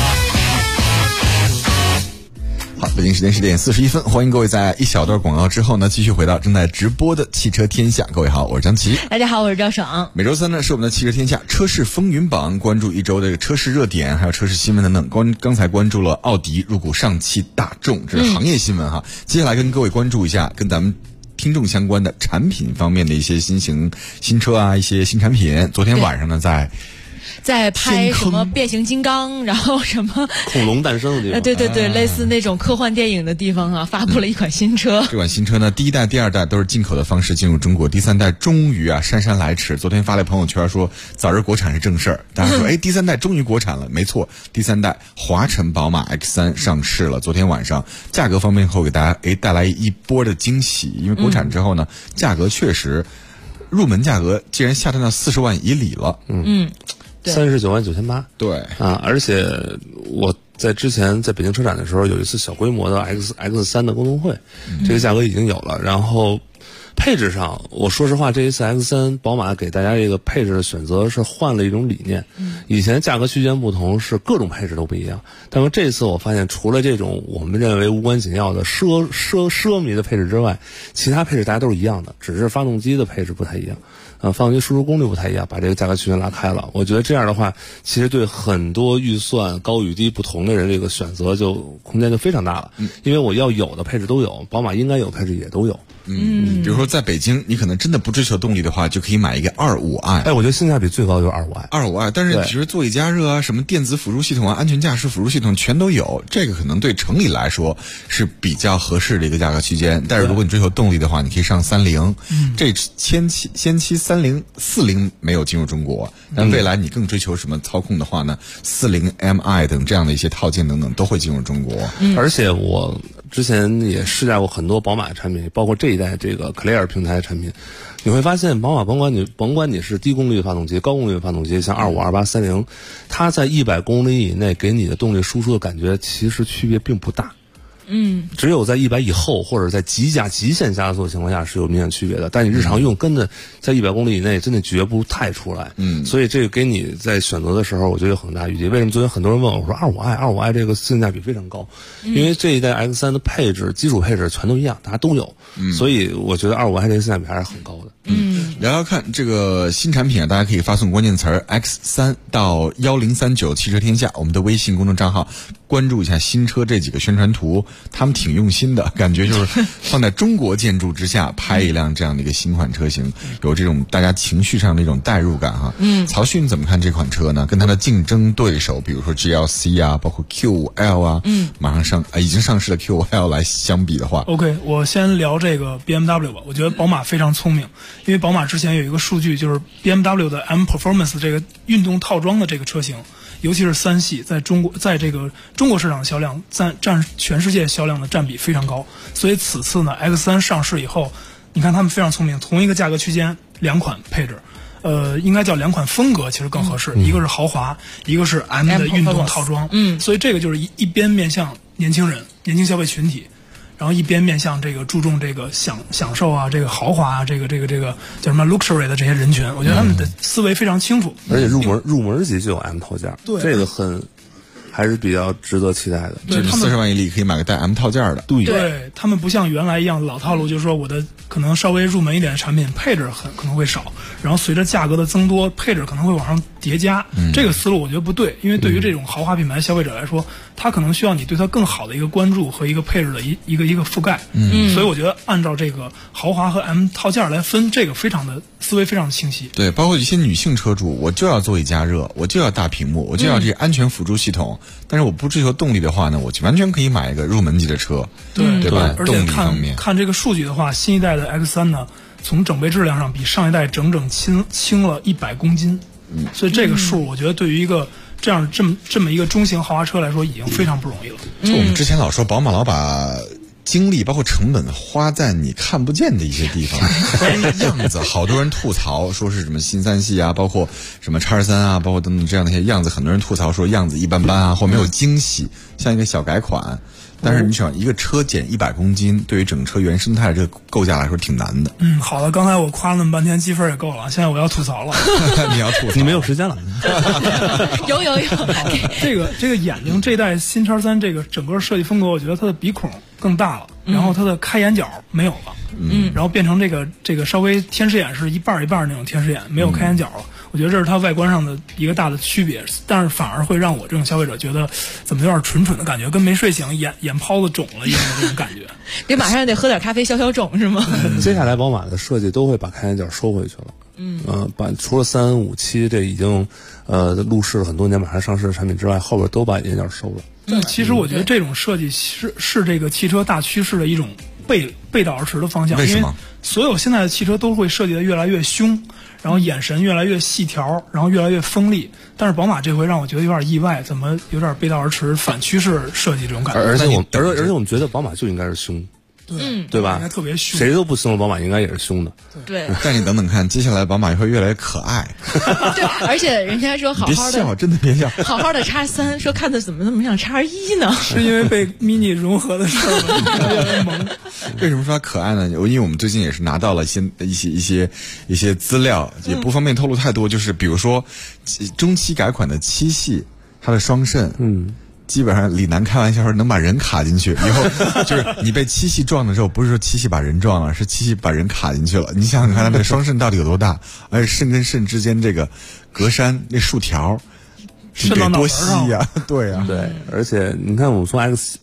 好，北京时间10点41分，欢迎各位在一小段广告之后呢，继续回到正在直播的汽车天下。各位好，我是张琪。
大家好，我是赵爽。
每周3呢是我们的汽车天下车市风云榜，关注一周的车市热点，还有车市新闻等等。刚才关注了奥迪入股上汽大众，这是行业新闻哈。接下来跟各位关注一下跟咱们听众相关的产品方面的一些新车啊，一些新产品。昨天晚上呢，
在拍什么变形金刚，然后什么
恐龙诞生的地方，
对，类似那种科幻电影的地方啊，发布了一款新车。
这款新车呢，第一代、第二代都是进口的方式进入中国，第三代终于姗姗来迟。昨天发了朋友圈说，早日国产是正事儿。大家说，第三代终于国产了，没错，第三代华晨宝马 X3 上市了。昨天晚上价格方面后给大家带来一波的惊喜，因为国产之后呢，价格确实入门价格竟然下探到40万以里了。
39.98万。
对
啊，而且我在之前在北京车展的时候，有一次小规模的 X3的沟通会，这个价格已经有了。然后配置上，我说实话，这一次 X3 宝马给大家这个配置的选择是换了一种理念。以前价格区间不同，是各种配置都不一样。但是这次我发现，除了这种我们认为无关紧要的奢靡的配置之外，其他配置大家都是一样的，只是发动机的配置不太一样。发动机输出功率不太一样，把这个价格区间拉开了。我觉得这样的话，其实对很多预算高与低不同的人，这个选择就空间就非常大了。因为我要有的配置都有，宝马应该有配置也都有。
比如说在北京，你可能真的不追求动力的话，就可以买一个25i。
我觉得性价比最高就是 25i。
但是比如座椅加热啊，什么电子辅助系统啊，安全驾驶辅助系统全都有，这个可能对城里来说是比较合适的一个价格区间。但是如果你追求动力的话，你可以上30。这先期3040没有进入中国，但未来你更追求什么操控的话呢，40Mi 等这样的一些套件等等都会进入中国。
而且我之前也试驾过很多宝马的产品，包括这一代这个 Clear 平台的产品，你会发现宝马甭管你是低功率的发动机、高功率的发动机，像25、28、30，它在100公里以内给你的动力输出的感觉其实区别并不大。只有在100以后或者在极限加速的情况下是有明显区别的，但你日常用跟着在100公里以内真的觉不太出来。所以这个给你在选择的时候，我觉得有很大余地。为什么昨天很多人问我说25i 这个性价比非常高？因为这一代 X3 的配置基础配置全都一样，大家都有，所以我觉得25i 这个性价比还是很高的。
聊聊看这个新产品啊，大家可以发送关键词 X3 到1039汽车天下我们的微信公众账号，关注一下新车这几个宣传图，他们挺用心的，感觉就是放在中国建筑之下拍一辆这样的一个新款车型，有这种大家情绪上的一种代入感哈。曹旭你怎么看这款车呢？跟它的竞争对手，比如说 GLC 啊，包括 Q5L 啊，马上已经上市的 Q5L 来相比的话
，OK， 我先聊这个 BMW 吧。我觉得宝马非常聪明，因为宝马之前有一个数据，就是 BMW 的 M Performance 这个运动套装的这个车型，尤其是3系，在这个中国市场的销量占全世界销量的占比非常高。所以此次呢 X3 上市以后，你看他们非常聪明，同一个价格区间2款配置，应该叫2款风格，其实更合适。一个是豪华，一个是 M 的运动套装。所以这个就是一边面向年轻人、年轻消费群体，然后一边面向这个注重这个享受啊，这个豪华啊，这个叫什么 luxury 的这些人群，我觉得他们的思维非常清楚。
而且入门级就有 M 套件，这个还是比较值得期待的。
这40万以里可以买个带 M 套件的。
对，他们不像原来一样老套路，就是说我的可能稍微入门一点的产品配置可能会少，然后随着价格的增多，配置可能会往上叠加。这个思路我觉得不对，因为对于这种豪华品牌消费者来说，他可能需要你对他更好的一个关注和一个配置的一个覆盖。所以我觉得按照这个豪华和 M 套件来分，这个思维非常的清晰。
对，包括一些女性车主，我就要座椅加热，我就要大屏幕，我就要这个安全辅助系统。但是我不追求动力的话呢，我就完全可以买一个入门级的车，对吧？
而且看这个数据的话，新一代的 X3 呢，从整备质量上比上一代整轻了100公斤。所以这个数，我觉得对于一个这么一个中型豪华车来说，已经非常不容易了。
就我们之前老说宝马老把精力包括成本花在你看不见的一些地方，关于样子，好多人吐槽说是什么新3系啊，包括什么X3啊，包括等等这样的一些样子，很多人吐槽说样子一般般啊，或没有惊喜，像一个小改款。但是你想，一个车减100公斤，对于整车原生态这个构架来说挺难的。
好的，刚才我夸了那么半天，积分也够了，现在我要吐槽了。
你要吐槽？
你没有时间了。
有。
这个眼睛这代新X3这个整个设计风格，我觉得它的鼻孔更大了，然后它的开眼角没有了，然后变成这个稍微天使眼是一半一半那种天使眼，没有开眼角了。我觉得这是它外观上的一个大的区别，但是反而会让我这种消费者觉得怎么有点蠢的感觉，跟没睡醒眼泡子肿了一样的这种感觉。
得马上得喝点咖啡消肿是吗？
接下来宝马的设计都会把开眼角收回去了。除了3、5、7这已经路试了很多年马上上市的产品之外，后边都把眼角收了。
但其实我觉得这种设计是这个汽车大趋势的一种背道而驰的方向。
为什么？
因为所有现在的汽车都会设计的越来越凶，然后眼神越来越细条，然后越来越锋利。但是宝马这回让我觉得有点意外，怎么有点背道而驰、反趋势设计这种感觉？
而且我们觉得宝马就应该是凶。 对吧？
应该特别凶，
谁都不形容宝马应该也是凶的。
对，
但你等等看，接下来宝马会越来越可爱。
对，而且人家说好好的，
别笑，真的别笑，
好好的X3，说看的怎么那么像X1呢？
是因为被 Mini 融合的事儿吗？越来越萌。
为什么说它可爱呢？因为我们最近也是拿到了一些资料，也不方便透露太多。就是比如说，中期改款的7系，它的双肾，基本上李楠开玩笑说能把人卡进去，以后就是你被7系撞的时候，不是说7系把人撞了，是7系把人卡进去了。你想想看，它的双肾到底有多大？而且肾跟肾之间这个格栅那竖条。是得多细呀，对呀，
对，而且你看，我们从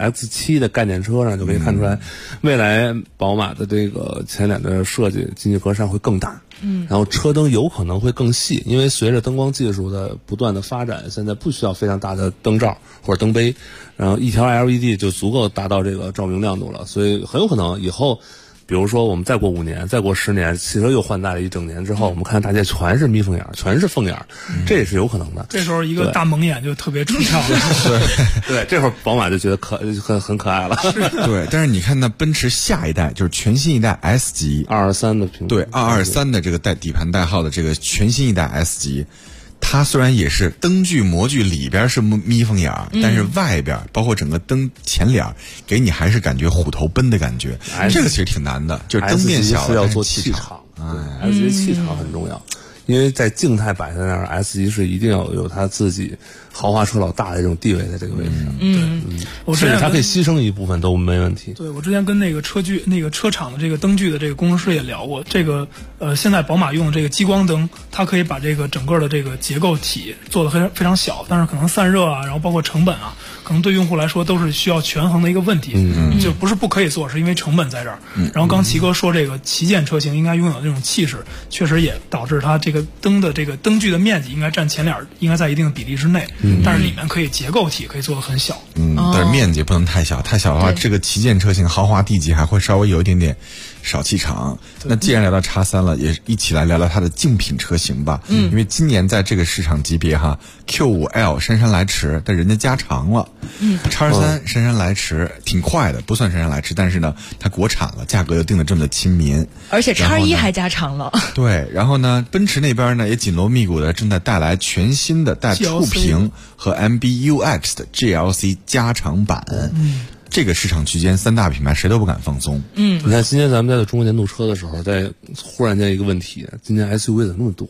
X7 的概念车上就可以看出来，未来宝马的这个前脸的设计进气格栅会更大，然后车灯有可能会更细，因为随着灯光技术的不断的发展，现在不需要非常大的灯罩或者灯杯，然后一条 LED 就足够达到这个照明亮度了，所以很有可能以后。比如说，我们再过5年，再过10年，汽车又换代了一整年之后，我们看大街全是眯缝眼，全是凤眼，这也是有可能的。
这时候一个大蒙眼就特别出挑了。
对，这会儿宝马就觉得很可爱了。
对，但是你看那奔驰下一代就是全新一代 S 级
223的屏，
对223的这个底盘代号的这个全新一代 S 级。它虽然也是灯具模具里边是眯缝眼，但是外边包括整个灯前脸给你还是感觉虎头奔的感觉，这个其实挺难的，就是灯变小了，
要做气场，S 级气场很重要，因为在静态摆在那儿 ，S 级是一定要有它自己豪华车老大的这种地位在这个位置上，甚至它可以牺牲一部分都没问题。
对，我之前跟那个车厂的这个灯具的这个工程师也聊过，这个现在宝马用的这个激光灯，它可以把这个整个的这个结构体做得非常小，但是可能散热啊，然后包括成本啊，可能对用户来说都是需要权衡的一个问题，就不是不可以做，是因为成本在这儿。然后刚齐哥说这个旗舰车型应该拥有这种气势，确实也导致它这个灯的这个灯具的面积应该占前脸应该在一定的比例之内。但是里面可以结构体可以做得很小，
但是面积不能太小，太小的话，这个旗舰车型豪华 D 级还会稍微有一点点少气场。那既然聊到X3了，也一起来聊聊它的竞品车型吧。因为今年在这个市场级别哈 ，Q5L 姗姗来迟，但人家加长了。X3姗姗来迟，挺快的，不算姗姗来迟，但是呢，它国产了，价格又定得这么的亲民，
而且X1还加长了。
对，然后呢，奔驰那边呢也紧锣密鼓的正在带来全新的带触屏和 MBUX 的 GLC 加长版。这个市场区间3大品牌谁都不敢放松。
你看今年咱们在中国年度车的时候，在忽然间一个问题，今年 SUV 怎么那么多？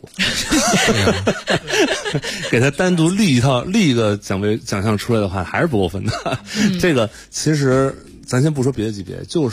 给它单独立一个奖项出来的话，还是不够分的。这个其实咱先不说别的级别，就是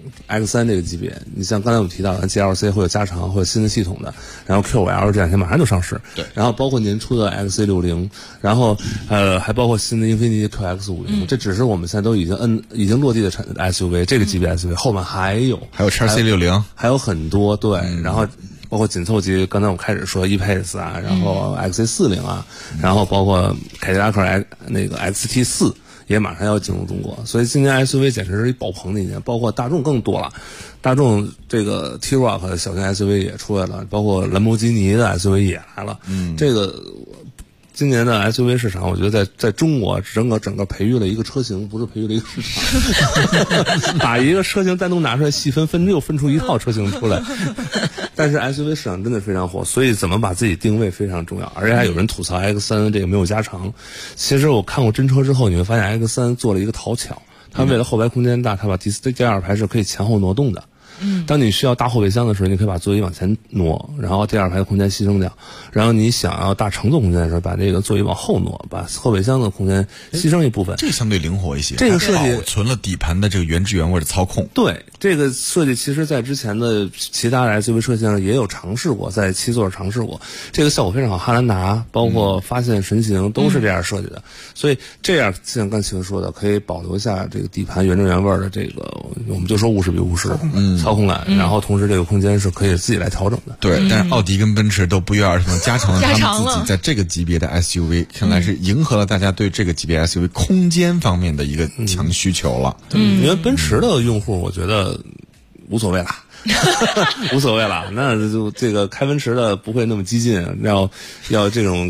X3 这个级别，你像刚才我们提到的 GLC 会有加长，会有新的系统的，然后 Q5L 这两天马上就上市，
对，
然后包括年初的 XC60，然后还包括新的英菲尼迪 QX50，这只是我们现在都已经落地的SUV， 这个级别 SUV 后面还有
XC60，
还有很多，对，然后包括紧凑级，刚才我们开始说 E-Pace 啊，然后 XC40 啊，然后包括凯迪拉克那个 XT4。也马上要进入中国，所以今年 SUV 简直是一爆棚的一年，包括大众更多了，大众这个 T-Roc 的小型 SUV 也出来了，包括兰博基尼的 SUV 也来了，这个今年的 SUV 市场，我觉得在中国整个培育了一个车型，不是培育了一个市场，把一个车型单独拿出来细分又分出一套车型出来。但是 SUV 市场真的非常火，所以怎么把自己定位非常重要。而且还有人吐槽 X3 这个没有加长，其实我看过真车之后，你会发现 X3 做了一个讨巧，它为了后排空间大，它把第二排是可以前后挪动的。当你需要大后备箱的时候，你可以把座椅往前挪，然后第二排的空间牺牲掉；然后你想要大乘坐空间的时候，把这个座椅往后挪，把后备箱的空间牺牲一部分。
这个相对灵活一些，
这个设计
保存了底盘的这个原汁原味的操控。
对，这个设计其实在之前的其他的 SUV 车型上也有尝试过，在7座尝试过，这个效果非常好。汉兰达包括发现神行都是这样设计的，所以这样像刚才说的，可以保留下这个底盘原汁原味的这个，我们就说50比50操控感，然后同时这个空间是可以自己来调整的。
对，但是奥迪跟奔驰都不约而同加强了他们自己在这个级别的 SUV， 看来是迎合了大家对这个级别 SUV 空间方面的一个强需求了。
因为奔驰的用户，我觉得无所谓啦。无所谓了，那就这个开奔驰的不会那么激进，要这种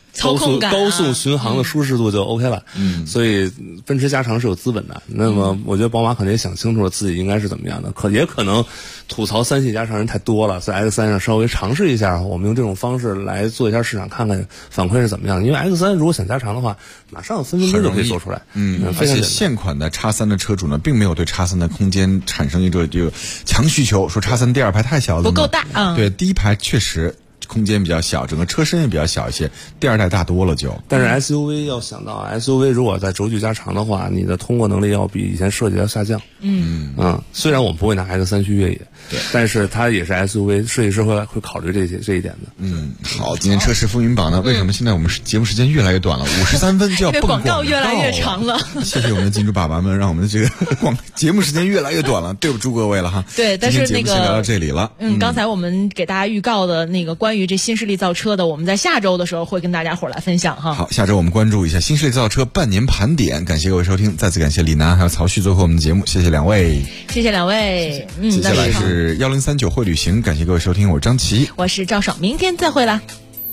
操控感
高速巡航的舒适度就 OK 了。所以奔驰加长是有资本的。那么我觉得宝马可能也想清楚了自己应该是怎么样的，也可能吐槽3系加长人太多了，在 X3 上稍微尝试一下，我们用这种方式来做一下市场，看看反馈是怎么样的。因为 X3 如果想加长的话，马上分分钟就可以做出来。
而且现款的 X3 的车主呢，并没有对 X3 的空间产生一个强需求，说 X3 第二排太小了，
不够大。
对，第一排确实空间比较小，整个车身也比较小一些，第二代大多了就。
但是 SUV 要想到 SUV 如果在轴距加长的话，你的通过能力要比以前设计要下降。虽然我们不会拿 X3 去越野，但是它也是 SUV， 设计师会考虑这一点的。
好，今天车市风云榜呢，为什么现在我们节目时间越来越短了？53分就要蹦
广告越来越长了。
谢谢我们的金主爸爸们，让我们的这个节目时间越来越短了，对不住各位了哈。
对，但是那个
先聊到这里了。
刚才我们给大家预告的那个关于这新势力造车的，我们在下周的时候会跟大家伙来分享哈。
好，下周我们关注一下新势力造车半年盘点。感谢各位收听，再次感谢李楠还有曹旭做客我们的节目，谢谢两位。
谢谢两位。
接下来是1039会旅行，感谢各位收听，我是张琪，
我是赵爽，明天再会啦。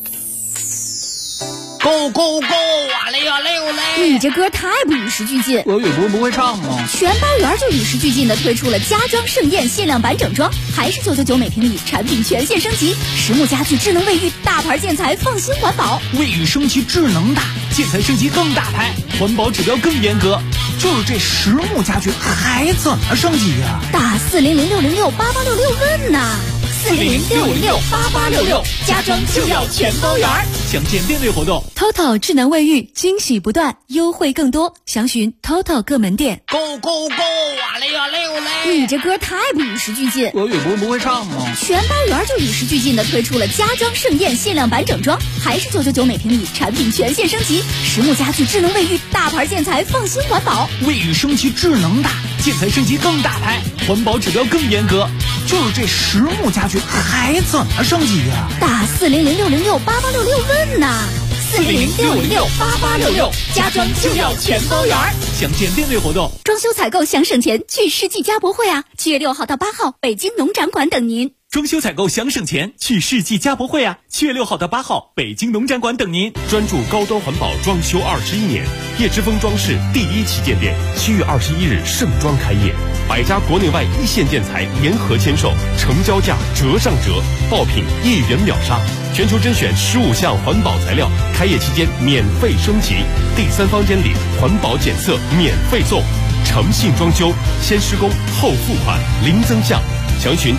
Go go go！ 哇嘞哇嘞哇嘞！
你这歌太不与时俱进，
我不会唱吗？
全包圆就与时俱进的推出了家装盛宴限量版整装，还是999每平米，产品全线升级，实木家具、智能卫浴、大牌建材，放心环保。
卫浴升级智能大，建材升级更大牌，环保指标更严格。就是这实木家具还怎么升级呀？
打400-606-8866问呐！400-606-8866，家装就要全包圆。
详见店内活动。
TOTO 智能卫浴惊喜不断，优惠更多，详询 TOTO 各门店。
Go go go！ 哇嘞哇嘞哇嘞！
你这歌太不与时俱进，
我不会唱吗？
全包圆就与时俱进的推出了家装盛宴限量版整装，还是999每平米，产品全线升级，实木家具、智能卫浴、大牌建材，放心环保。
卫浴升级智能大，建材升级更大牌，环保指标更严格。就是这实木家具还怎么升级呀？
打400-606-8866问呐！400-606-8866，家装就要全包圆。
详见店内活动。
装修采购想省钱，去世纪家博会啊！7月6号到8号，北京农展馆等您。
装修采购想省钱，去世纪家博会啊！7月6号到8号，北京农展馆等您。
专注高端环保装修21年，叶之峰装饰第1旗舰店7月21日盛装开业，100家国内外一线建材联合签售，成交价折上折，爆品1元秒杀，全球甄选15项环保材料，开业期间免费升级，第3方监理环保检测免费送，诚信装修，先施工后付款，零增项。详询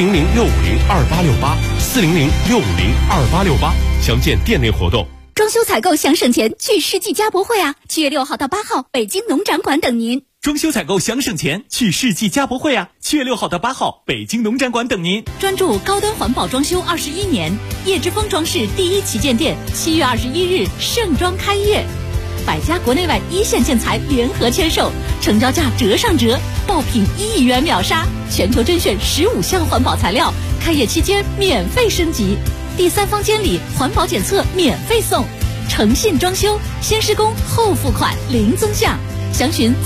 400-650-2868，400-650-2868，详见店内活动。
装修采购想省钱，去世纪家博会啊！7月6号到8号，北京农展馆等您。
装修采购想省钱，去世纪家博会啊！7月6号到8号，北京农展馆等您。
专注高端环保装修21年，叶之峰装饰第1旗舰店7月21日盛装开业，100家国内外一线建材联合签售，成交价折上折，爆品1元秒杀，全球甄选15项环保材料，开业期间免费升级，第3方监理环保检测免费送，诚信装修，先施工后付款，零增项。详询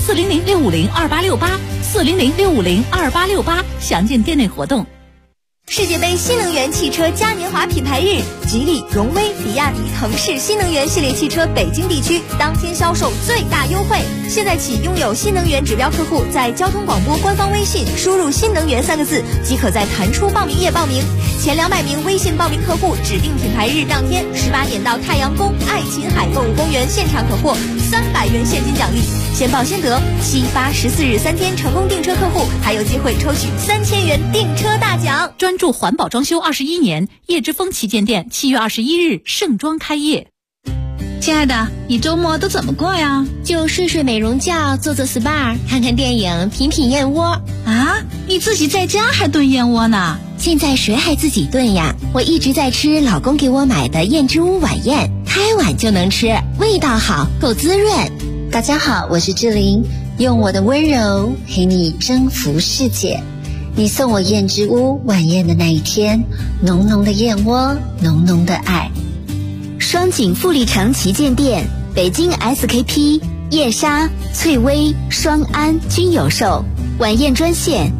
400-650-2868，400-650-2868，详见店内活动。
世界杯新能源汽车嘉年华品牌日，吉利、荣威、比亚迪、腾势新能源系列汽车北京地区当天销售最大优惠。现在起，拥有新能源指标客户在交通广播官方微信输入“新能源”3个字，即可在弹出报名页报名。前200名微信报名客户，指定品牌日当天18点到太阳宫爱琴海购物公园现场可获300元现金奖励，先报先得。7、8、14日3天成功订车客户，还有机会抽取3000元订车大奖。
专注环保装修21年，叶之峰旗舰店7月21日盛装开业。
亲爱的，你周末都怎么过呀？
就睡睡美容觉，做做 SPA， 看看电影，品品燕窝。
啊，你自己在家还炖燕窝呢？
现在谁还自己炖呀？我一直在吃老公给我买的燕之屋晚宴，开碗就能吃，味道好，够滋润。
大家好，我是志玲，用我的温柔陪你征服世界。你送我燕之屋晚宴的那一天，浓浓的燕窝，浓浓的爱。
双井富力城旗舰店，北京 SKP、叶莎、翠微、双安均有售。晚宴专线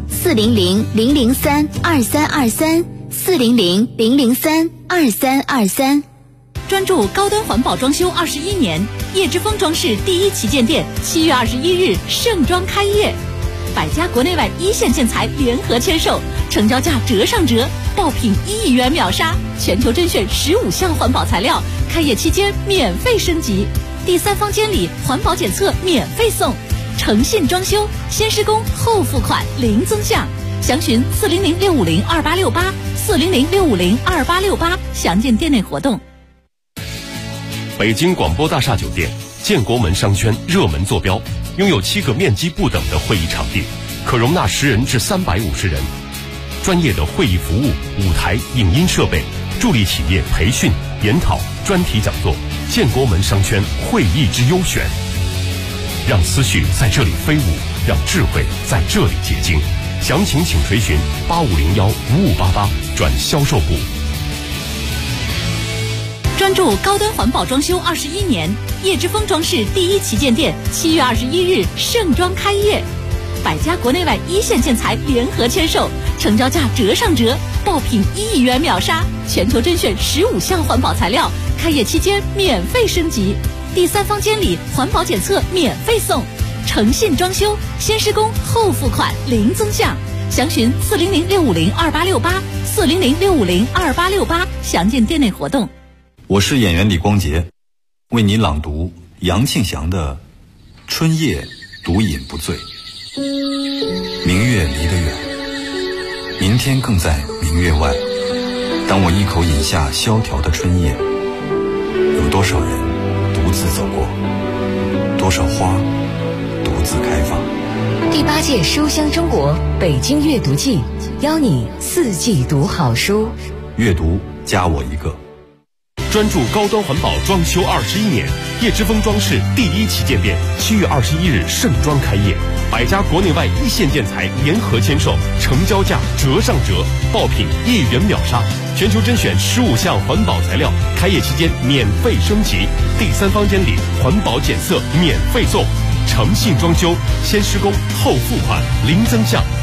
400-003-2323，400-003-2323。
专注高端环保装修21年，叶之峰装饰第一旗舰店7月21日盛装开业，百家国内外一线建材联合签售，成交价折上折，爆品1亿元秒杀，全球甄选15项环保材料，开业期间免费升级，第3方监理环保检测免费送，诚信装修，先施工后付款零增项，详询400-650-2868，400-650-2868，详见店内活动。
北京广播大厦酒店建国门商圈热门坐标，拥有7个面积不等的会议场地，可容纳10人至350人，专业的会议服务、舞台、影音设备，助力企业培训、研讨、专题讲座。建国门商圈会议之优选，让思绪在这里飞舞，让智慧在这里结晶。详情请垂询8501-5588转销售部。
专注高端环保装修21年，叶之峰装饰第一旗舰店7月21日盛装开业，百家国内外一线建材联合签售，成交价折上折，爆品1亿元秒杀，全球甄选15项环保材料，开业期间免费升级，第3方监理环保检测免费送，诚信装修，先施工后付款零增项，详询400-650-2868，400-650-2868，详见店内活动。
我是演员李光洁，为你朗读杨庆祥的《春夜独饮不醉》。明月离得远，明天更在明月外。当我一口饮下萧条的春夜，有多少人独自走过，多少花独自开放。
第8届书香中国北京阅读季，邀你4季读好书。
阅读加我一个。
专注高端环保装修21年，叶之峰装饰第一旗舰店7月21日盛装开业，百家国内外一线建材联合签售，成交价折上折，爆品1亿元秒杀，全球甄选15项环保材料，开业期间免费升级，第3方监理环保检测免费送，诚信装修，先施工后付款零增项。